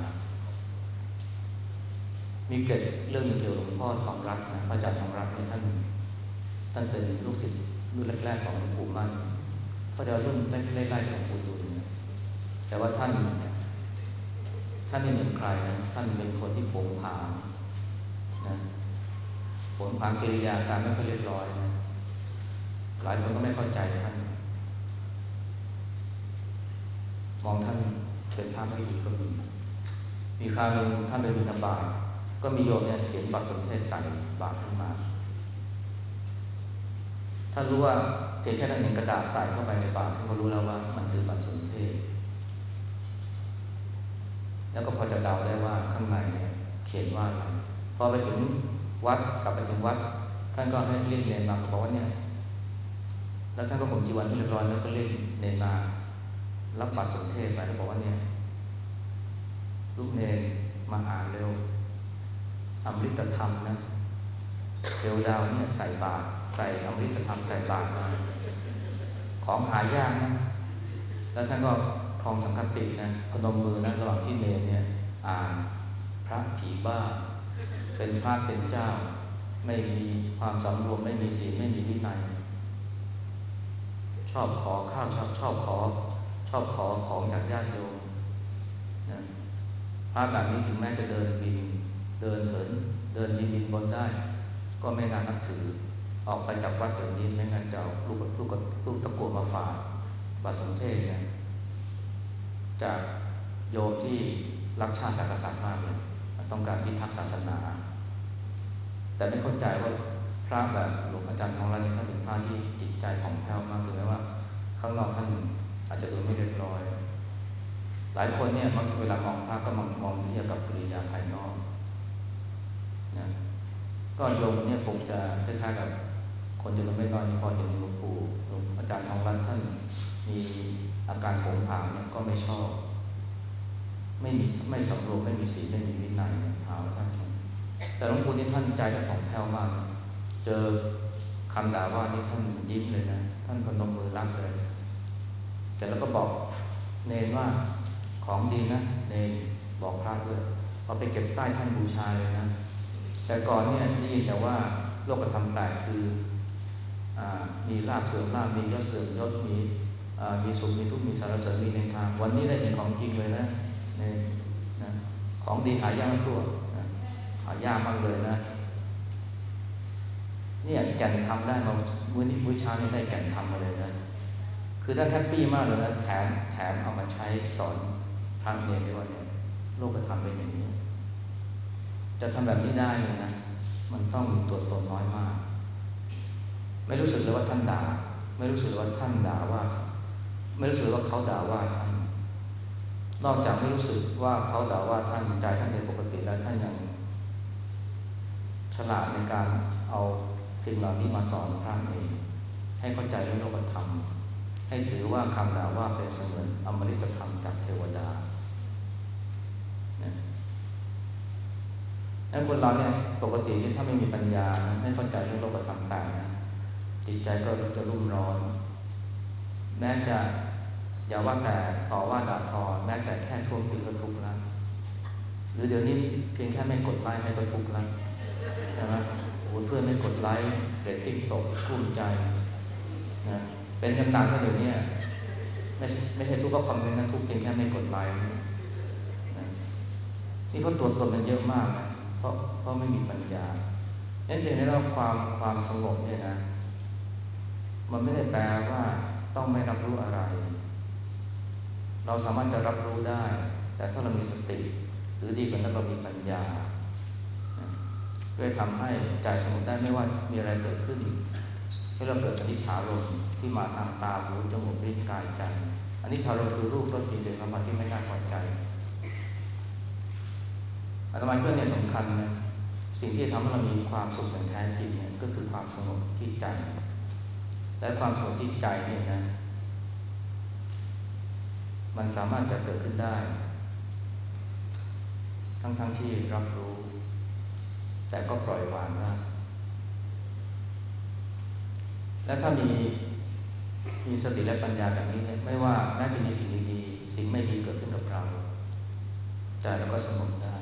Speaker 1: มีเกิดเรื่องเกี่ยวกับหลวงพ่อทองรัตน์นะพระอาจารย์ทองรัตน์เนี่ยท่านท่านเป็นลูกศิษย์รุ่นแรกๆของหลวงปู่มั่นเขาจะรุ่นไล่ๆของปู่ดูลแต่ว่าท่านท่านไม่เหมือนใครนะท่านเป็นคนที่โผงผางนะโผงผางกิริยาการไม่ค่อยเรียบร้อยนะหลายคนก็ไม่เข้าใจท่านมองท่านเป็นภาพไม่ดีก็มีมีคราวหนึ่งท่านไปบิณฑบาตก็มีโยมเนี่ยเขียนบัตรสนเทศใส่บาตรขึ้นมาท่านรู้ว่าเพียงแค่ท่านเห็นกระดาษใส่เข้าไปในบาตรท่านก็รู้แล้วว่ามันคือบัตรสนเทศแล้วก็พอจะเดาได้ว่าข้างในเนี่ยเขียนว่าอะไรพอไปถึงวัดกลับไปถึงวัดท่านก็ให้เรียกเนรมาบอกว่าเนี่ยแล้วท่านก็ผมจีวรที่เรียบร้อยแล้วก็เรียกเนรมารับบัตรสนเทศไปแล้วบอกว่าเนี่ยลูกเนรมาอ่านเร็วอมฤตธรรมนะเทวดาวเนี่ยใส่บาตรใส่อมฤตธรรมใส่บาตรมาของหายากนะแล้วท่านก็ครองสังฆตินะพนมมือนะระหว่างที่เนรเนี่ยอ่านพระผีบ้าเป็นพระเป็นเจ้าไม่มีความสำรวมไม่มีศีลไม่มีวินัยชอบขอข้าวชอบชอบขอชอบขอของจากญาติโยมนะพระแบบนี้ถึงแม้จะเดินบินเดินเหินเดินยินบินบนได้ก็ไม่น่านับถือออกไปจากวัดเดี๋ยวนี้ไม่งั้นจะเอาลูกลูกลูกตะกั่วมาฝากบาสมเทศเนี่ยจากโยมที่รักชาติศาสนา มากเลยต้องการพิทักษ์ศาสนาแต่ไม่เข้าใจว่าพระแบบหลวงอาจารย์ทองรัตน์ท่านเป็นพระที่จิตใจผ่องแผ้วมากถึงแม้ว่าข้างนอกท่านอาจจะดูไม่เรียบร้อยหลายคนเนี่ยมักเวลามองพระก็มองมองเทียบกับกิริยาภายนอกนะก็โยมเนี่ยคงจะคล้ายๆกับคนจำนวนไม่น้อยนี่พอเห็นหลวงปู่หลวงอาจารย์ทองรัตน์ท่านมีอาการโผงผางเนี่ยก็ไม่ชอบไม่มีไม่สำรวมไม่มีศีลไม่มีวินัยหาว่าท่านแต่หลวงปู่นี่ท่านใจท่านผ่องแผ้วมากเจอคำด่าว่านี่ท่านยิ้มเลยนะท่านพนมมือรับเลยเสร็จแล้วก็บอกเนรว่าของดีนะเนรบอกพระด้วยเอาไปเก็บใต้ท่านบูชาเลยนะแต่ก่อนเนี่ยได้ยินแต่ว่าโลกธรรมแปดคือมีลาภเสื่อมลาภมียศเสื่อมยศมีมีสุขมีทุกข์มีสารเสริญมีในทางวันนี้ได้เห็นของจริงเลยนะเนี่ยนะของดีหายากตัวนะหายากมากเลยนะเนี่ยแก่นทำได้มามื้อนี้มื้อเช้านี่ได้แก่นทำมาเลยนะคือท่านแฮปปี้มากเลยนะแถมแถมเอามาใช้สอนพระเนรด้วยว่าเนี่ยโลกธรรมเป็นอย่างนี้จะทำแบบนี้ได้เลยนะมันต้องมีตัวตนน้อยมากไม่รู้สึกเลยว่าท่านด่าไม่รู้สึกเลยว่าท่านด่าว่าไม่รู้สึกว่าเขาด่าว่าท่านนอกจากไม่รู้สึกว่าเขาด่าว่าท่านใจท่านเป็นปกติแล้วท่านยังฉลาดในการเอาสิ่งเหล่านี้มาสอนพระเองให้เข้าใจเรื่องโลกธรรมให้ถือว่าคำด่าว่าเป็นเสมือนอมฤตธรรมจากเทวดาถ้าคนเราเนี่ยปกติที่ถ้าไม่มีปัญญาไม่เข้าใจเรื่องโลกธรรมแปดนะจิตใจก็จะรุ่มร้อนแม้จะอย่าว่าแต่ต่อว่าด่าทอแม้แต่แค่ท่วงติก็ทุกข์แล้วหรือเดี๋ยวนี้เพียงแค่ไม่กดไลค์ให้ก็ทุกข์แล้วใช่ไหมโอ้เพื่อนไม่กดไลค์เรตติ้งตกกุ้มใจนะเป็นกำลังก็เดี๋ยวนี้ไม่ไม่ใช่ทุกข์ก็คอมเมนต์นะทุกข์เพียงแค่ไม่กดไลค์นะนี่เพราะตัวตนมันเยอะมากนะเพราะเพราะไม่มีปัญญาเห็นเห็นได้ว่าความความสงบเนี่ยนะมันไม่ได้แปลว่าต้องไม่รับรู้อะไรเราสามารถจะรับรู้ได้แต่ถ้าเรามีสติหรือดีกว่านั้นเรามีปัญญาเพื่อทำให้ใจสงบได้ไม่ว่ามีอะไรเกิดขึ้นให้เราเกิดอนิจฐารมณ์ที่มาทางตาหูจมูกลิ้นกายใจอนิจฐารมณ์คือรูปรสกลิ่นเสียงสัมผัสที่ไม่น่าพอใจอาตมาเพื่อนเนี่ยสำคัญนะสิ่งที่ทำให้เรามีความสุขอย่างแท้จริงเนี่ยก็คือความสงบที่ใจและความสงบที่ใจเนี่ยนะมันสามารถจะเกิดขึ้นได้ทั้งๆ ท, ที่รับรู้แต่ก็ปล่อยวางได้และถ้ามีมีสติและปัญญาแบบนี้เนี่ยไม่ว่าแม้จะมีสิ่งดีๆสิ่งไม่ดีเกิดขึ้นกับเราใจเราก็สงบได้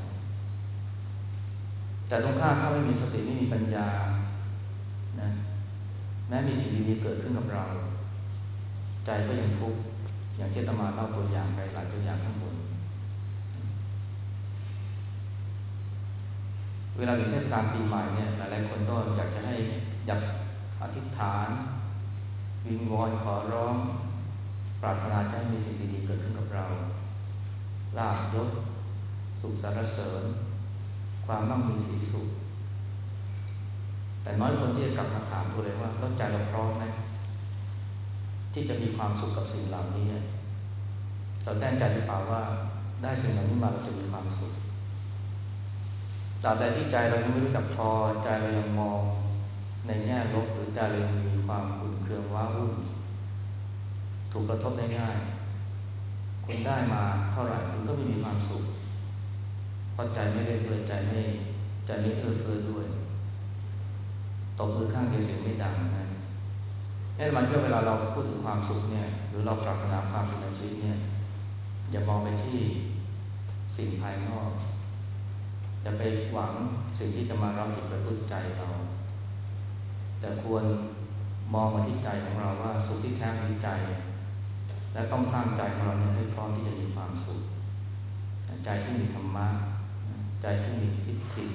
Speaker 1: แต่ตรงข้ามถ้าไม่มีสติไม่มีปัญญานะแม้มีสิ่งดีๆเกิดขึ้นกับเราใจก็ยังทุกข์อย่างที่อาตมาเล่าตัวอย่างไปหลายตัวอย่างข้างบนเวลาถึงเทศกาลปีใหม่เนี่ยหลายๆคนก็อยากจะให้อยากอธิษฐานวิงวอนขอร้องปรารถนาจะให้มีสิ่งดีๆเกิดขึ้นกับเราลาภยศสุขสรรเสริญความมั่งมีสีสุขแต่น้อยคนที่จะกลับมาถามตัวเลยว่าแล้วใจเราพร้อมไหมที่จะมีความสุขกับสิ่งเหล่านี้เราแน่ใจหรือเปล่าว่าได้สิ่งเหล่านี้มาเราจะมีความสุขตราบใดที่ใจเรายังไม่รู้จักพอใจเรายังมองในแง่ลบหรือใจเรายังมีความขุ่นเคืองว้าวุ่นถูกกระทบได้ง่ายคุณได้มาเท่าไหร่คุณก็ไม่มีความสุขเพราะใจไม่ได้ด้วยใจไม่ใจไม่เอื้อเฟื้อด้วยตบมือข้างเดียวเสียงไม่ดังนะแค่มันเพื่อเวลาเราพูดถึงความสุขเนี่ยหรือเราปรารถนาความสุขในชีวิตเนี่ยอย่ามองไปที่สิ่งภายนอกอย่าไปหวังสิ่งที่จะมาเร้าจิตกระตุ้นใจเราแต่ควรมองมาที่ใจของเราว่าสุขที่แท้มีใจและต้องสร้างใจของเราเนี่ยให้พร้อมที่จะมีความสุขใจที่มีธรรมะใจที่มีทิฏฐิ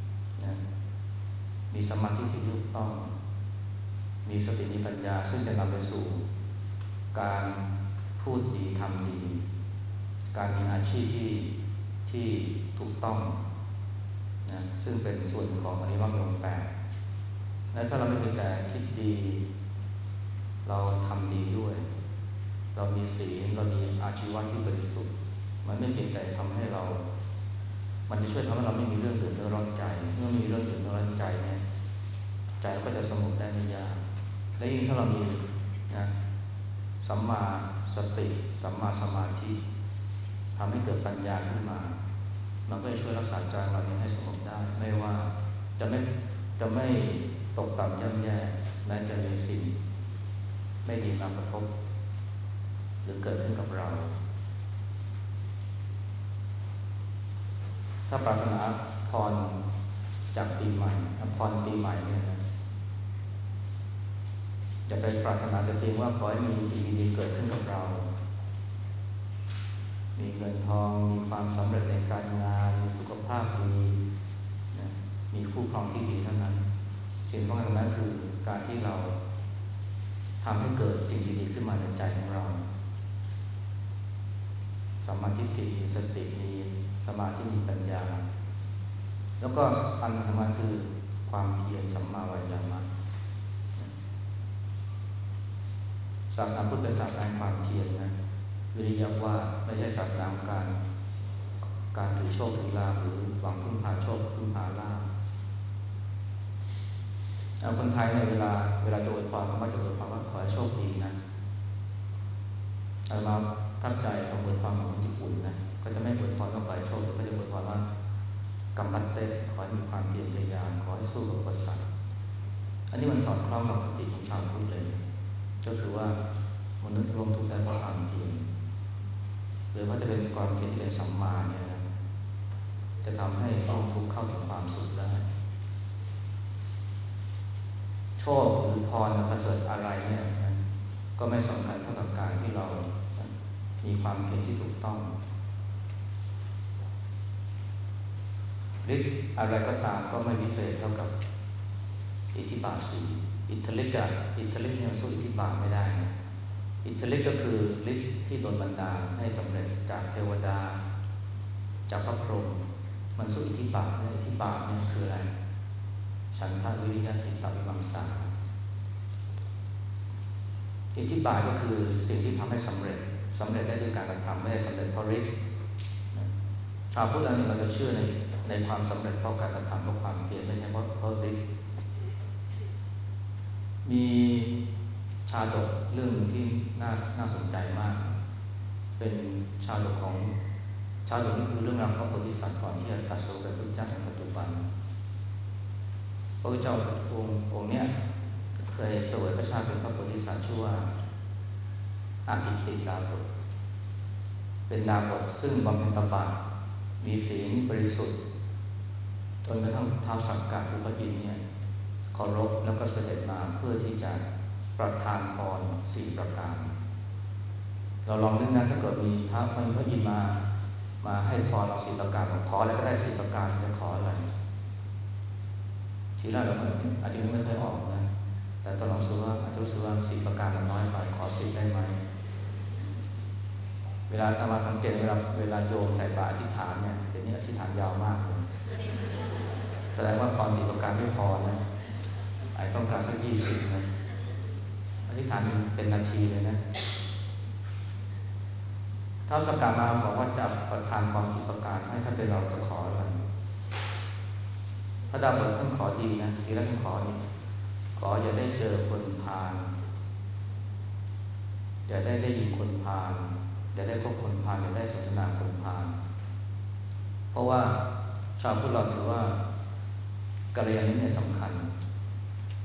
Speaker 1: มีสมาธิที่ถูกต้องมีสติมีปัญญาซึ่งจะนำไปสู่การพูดดีทำดีการมีอาชีพที่ที่ถูกต้องนะซึ่งเป็นส่วนของอริยมรรคองค์แปดและถ้าเราไม่เป็นแต่คิดดีเราทำดีด้วยเรามีศีลเรามีอาชีวะที่บริสุทธิ์มันไม่เพียงแต่ทำให้เรามันจะช่วยทำให้เราไม่มีเรื่องเดือดร้อนใจเมื่อมีเรื่องเดือดร้อนใจเนี่ยใจก็จะสงบได้ไม่ยากและยิ่งถ้าเรามีนะสัมมาสติสัมมาสมาธิทำให้เกิดปัญญาขึ้นมามันก็จะช่วยรักษาใจเราเนี่ยให้สงบได้ไม่ว่าจะไม่จะไม่ตกต่ำย่ำแย่แม้จะมีสิ่งไม่ดีมากระทบหรือเกิดขึ้นกับเราถ้าปรารถนาพรจากปีใหม่พรปีใหม่เนี่ยนะจะไปปรารถนาแต่เพียงว่าขอให้มีสิ่งดีๆเกิดขึ้นกับเรามีเงินทองมีความสำเร็จในการงานมีสุขภาพดีนะมีคู่ครองที่ดีเท่านั้นสิ่งสำคัญนั้นคือการที่เราทำให้เกิดสิ่งดีๆขึ้นมาในใจของเราสัมมาทิฏฐิมีสติมีสมาธิมีปัญญาแล้วก็อันสำคัญคือความเพียรสัมมาวายามะศาสนาพุทธเป็นศาสนาความเพียรนะวิริยะว่าไม่ใช่ศาสนาการการถือโชคถือลาภหรือหวังพึ่งพาโชคพึ่งพาลาภคนไทยในเวลาเวลาจะอวยพรก็มักจะอวยพรว่าขอให้โชคดีนะเอามาทับใจคำอวยพรของคนญี่ปุ่นนะก็จะไม่อวยพรว่าขอให้โชคแต่ก็จะอวยพรว่ากำมัดเต้ขอให้มีความเพียรพยายามขอให้สู้กับอุปสรรคอันนี้มันสอดคล้องกับคติของชาวพุทธเลยก็คือว่ามนุษย์ร่วมทุกข์ได้เพราะความเพียรหรือว่าจะเป็นความเพียรที่เป็นสัมมาเนี่ยนะจะทำให้ร่วมทุกข์เข้าถึงความสุขได้โชคหรือพรประเสริฐอะไรเนี่ยก็ไม่สำคัญเท่ากับการที่เรามีความเพียรที่ถูกต้องฤทธิ์อะไรก็ตามก็ไม่พิเศษเท่ากับอิทธิบาทสี่อิทธิฤทธิ์อะอิทธิฤทธิ์เนี่ยสู้อิทธิบาทไม่ได้นะอิทธิฤทธิ์ก็คือฤทธิ์ที่โดนบันดาลให้สำเร็จจากเทวดาจากพระพรหมมันสู้อิทธิบาทไม่ได้อิทธิบาทเนี่ยคืออะไรฉันทะวิริยะจิตตวิมังสาอิทธิบาทก็คือสิ่งที่ทำให้สำเร็จสำเร็จได้ด้วยการกระทำไม่ได้สำเร็จเพราะฤทธิ์ชาวพุทธเราเนี่ยเราจะเชื่อในในความสำเร็จเพราะการกระทำเพราะความเพียรไม่ใช่เพราะเพราะฤทธิ์มีชาดกเรื่องที่น่าน่าสนใจมากเป็นชาดกของชาดกนี่คือเรื่องราวของพระโพธิสัตว์ก่อนที่จะตรัสรู้เป็นพระเจ้าในปัจจุบันพระพุทธเจ้าองค์องค์เนี้ยเคยเสวยพระชาติเป็นพระโพธิสัตว์ชื่อว่าอาทิตติดาบทเป็นดาบทซึ่งบำเพ็ญตบะมีศีลบริสุทธิ์จนกระทั่งท้าวสักกะคือพระอินทร์เนี่ยเคารพแล้วก็เสด็จมาเพื่อที่จะประทานพรสี่ประการเราลองนึกนะถ้าเกิดมีท้าวพระอินทร์มามาให้พรเราสี่ประการขออะไรก็ได้สี่ประการจะขออะไรทีแรกเราอาจจะไม่ค่อยออกนะแต่ตอนหลังรู้สึกว่าอาจจะรู้สึกว่าสี่ประการมันน้อยไปขอสิบได้ไหมเวลาเอามาสังเกตเวลาเวลาโยมใส่บาตรอธิษฐานเนี่ยเดี๋ยวนี้อธิษฐานยาวมากเลยแสดงว่าพรสี่ประการไม่พอนะไอ้ต้องการสักยี่สิบนะอธิษฐานเป็นนาทีเลยนะถ้าสกกามาบอกว่าจะประทานความสิบประการให้ถ้าเป็นเราจะขออะไรพระดาบทท่านขอดีนะทีแรกท่านขอดีขออย่าได้เจอคนพาลอย่าได้ได้ยินคนพาลอย่าได้พบคนพาลอย่าได้สนทนาคนพาลเพราะว่าชาวพุทธเราถือว่ากัลยาณมิตรเนี่ยสำคัญ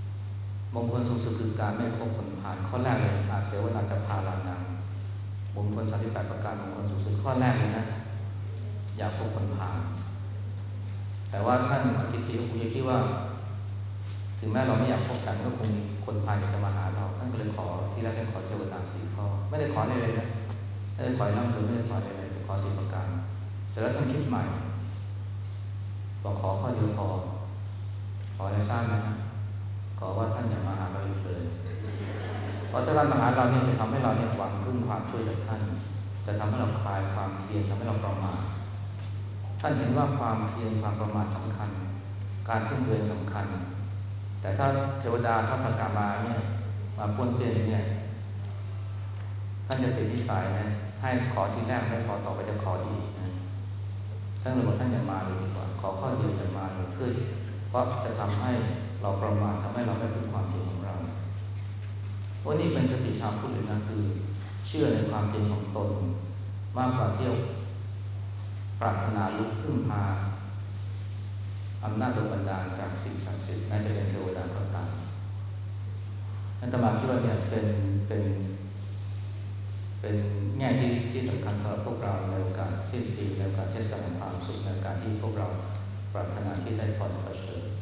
Speaker 1: มงคลสูงสุดคือการไม่คบคนพาลข้อแรกเลยอาเสวนาจะพาลานังมงคลสามสิบแปดประการมงคลสูงสุดข้อแรกเลยนะอย่าคบคนพาลแต่ว่าท่านอธิปิก็คงจะคิดว่าถึงแม้เราไม่อยากพบกันก็คงมีคนพาลอยากจะมาหาเราท่านก็เลยขอที่แรกท่านขอเทวดาสี่ข้อไม่ได้ขออะไรเลยนะไม่ได้ขอร่ำรวยไม่ได้ขออะไรเลยแต่ขอสี่ประการเสร็จแล้วท่านคิดใหม่บอกขอข้อเดียวพอขออะไรทราบไหมขอว่าท่านอย่ามาหาเราอีกเลยเพราะถ้าท่านมาหาเราเนี่ยจะทำให้เราเนี่ยหวังพึ่งความช่วยจากท่านจะทำให้เราคลายความเพียรทำให้เราประมาทท่านเห็นว่าความเพียรความประมาทสำคัญการพึ่งตัวเองสำคัญแต่ถ้าเทวดาพระสักกามาเนี่ยมาป้วนเปี้ยนเนี่ยท่านจะเป็นนิสัยนะให้ขอทีแรกไม่พอต่อไปจะขออีกนะท่านเลยบอกท่านอย่ามาเลยดีกว่าขอข้อเดียวอย่ามาเลยเพื่อเพราะจะทำให้เราประมาททำให้เราไม่พึ่งความเพียรของเราว่านี่เป็นคติชาวพุทธเลยนะคือเชื่อในความเพียรของตนมากกว่าเที่ยวปรารถนาลุกพึ่งพาอำนาจโดยบันดาลจากสิ่งศักดิ์สิทธิ์แม้จะเป็นเทวดาก็ตามอาตมาคิดว่าเนี่ยเป็นเป็นเป็นแง่ที่ที่สำคัญสำหรับพวกเราในโอกาสสิ้นปีในโอกาสเทศกาลแห่งความสุขในโอกาสที่พวกเราปรารถนาที่ได้พรประเสริฐ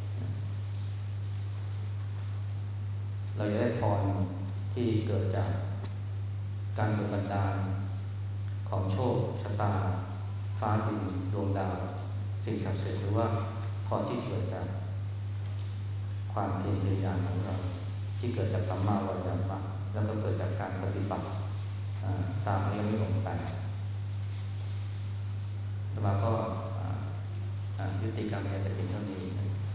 Speaker 1: เราจะได้พรที่เกิดจากการโดนบันดาลของโชคชะตาฟ้าดินดวงดาวสิ่งศักดิ์สิทธิ์หรือว่าพรที่เกิดจากความเพียรพยายามของเราที่เกิดจากสัมมาวายามะแล้วก็เกิดจากการปฏิบัติตามอริยมรรคแปดแล้วมาก็ยุติการบรรยายแต่เพียงเท่านี้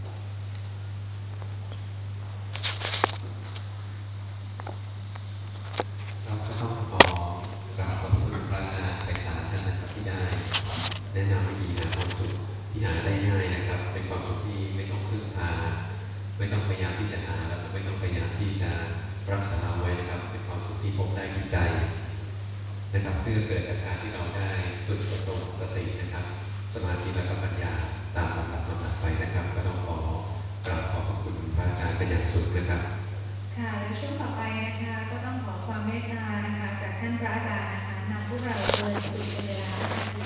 Speaker 2: เราก็ต้องขอกราบขอบคุณพระอาจารย์ไพศาลท่านนะครับที่ได้แนะนำวิธีหาความสุขที่หาได้ง่ายนะครับเป็นความสุขที่ไม่ต้องพึ่งพาไม่ต้องพยายามที่จะหาแล้วก็ไม่ต้องพยายามที่จะรักษาไว้นะครับเป็นความสุขที่พบได้ที่ใจนะครับซึ่งเกิดจากการที่เราได้ฝึกอบรมสตินะครับสมาธิและปัญญาตามลำดับลำดับไปนะครับก็ต้องขอกราบขอบพระคุณพระอาจารย์เป็นอย่างสูงนะครับ
Speaker 3: ค่ะและช่วงต่อไปนะคะก็ต้องขอความเมตตานะคะจากท่านพระอาจารย์นะคะนำพวกเราเดินสู่เป็นเวลา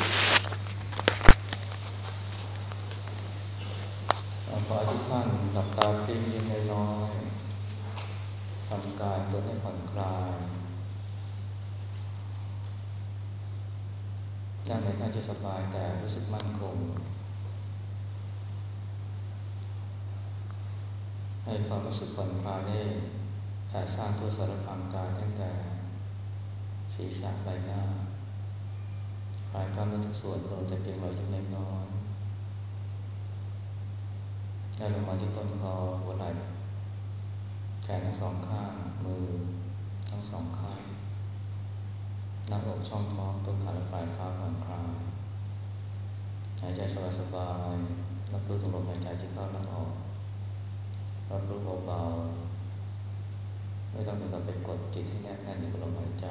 Speaker 1: ขอทุกท่านหลับตาเพียงเพียงน้อยๆทำกายตัวให้ผ่อนคลายนั่งในท่าที่สบายแต่รู้สึกมั่นคงให้ความรู้สึกผ่อนคลายได้แผ่ซ่านทั่วสารพางกายตั้งแต่ศีรษะใบหน้าคลายกล้ามเนื้อทุกส่วนของจะเพียงรอยยิ้มน้อยๆได้ลงมาที่ต้นคอหัวไหล่แขนทั้งสองข้างมือทั้งสองข้างหน้าอกช่องท้องต้นขาและปลายเท้าผ่อนคลายหายใจสบายๆรับรู้ถึงลมหายใจที่เข้าและออกรับรู้เบาๆไม่ต้องถึงกับไปกดจิตที่แนบแน่นอยู่กับลมหายใจ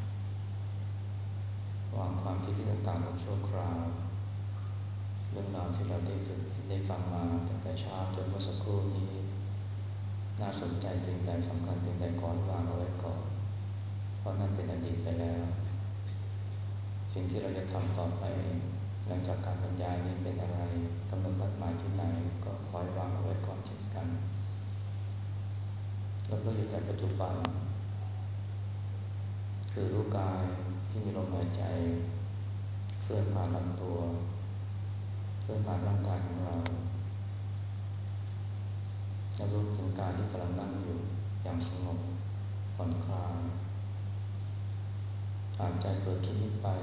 Speaker 1: วางความคิดที่ต่างๆลงชั่วคราวเรื่องราวที่เราได้ฝึกได้ฟังมาตั้งแต่เช้าจนเมื่อสักครู่นี้น่าสนใจเพียงใดสำคัญเพียงใดก่อนวางเอาไว้ก่อนเพราะนั่นเป็นอดีตไปแล้วสิ่งที่เราจะทำต่อไปหลังจากการบรรยายนี้เป็นอะไรกำหนดนัดหมายที่ไหนก็ขอให้วางเอาไว้ก่อนเช่นกันแล้วก็อยู่ในปัจจุบันคือรู้กายที่มีลมหายใจเคลื่อนผ่านลำตัวเคลื่อนผ่านร่างกายของเราแล้วรู้ถึงกายที่กำลังนั่งอยู่อย่างสงบผ่อนคลายหากใจเผลอคิดนิดไป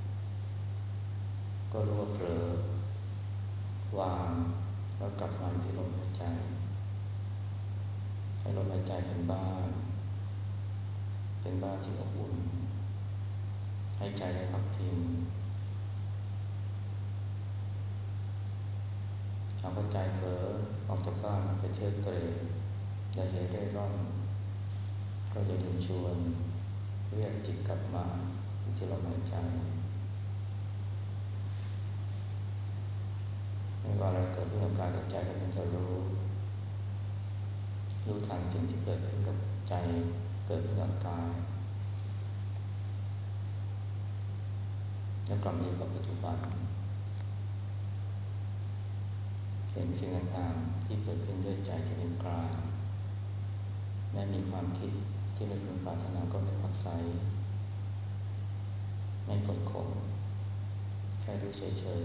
Speaker 1: ก็รู้ว่าเผลอวางแล้วกลับมาที่ลมหายใจให้ลมหายใจเป็นบ้านเป็นบ้านที่อบอุ่นให้ใจได้พักพิงหากว่าใจเผลอออกจากบ้านไปเที่ยวเตร่ได้เหเร่ร่อนก็จะดึงชวนเรียกจิตกลับมาที่ลมหายใจไม่ว่าอะไรเกิดขึ้นกับกายกับใจก็เป็นจะรู้รู้ทันสิ่งที่เกิดขึ้นกับใจเกิดขึ้นกับกายแล้วกลับมาอยู่กับปัจจุบันเห็นสิ่งต่างๆที่เกิดขึ้นด้วยใจที่เป็นกลางแม้มีความคิดที่ไม่พึงปรารถนาก็ไม่ผักใสไม่กดข่มแค่รู้เฉย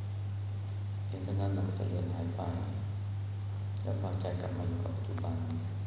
Speaker 1: ๆเพียงเท่านั้นมันก็จะเลือนหายไปแล้วพาใจกลับมาอยู่กับปัจจุบัน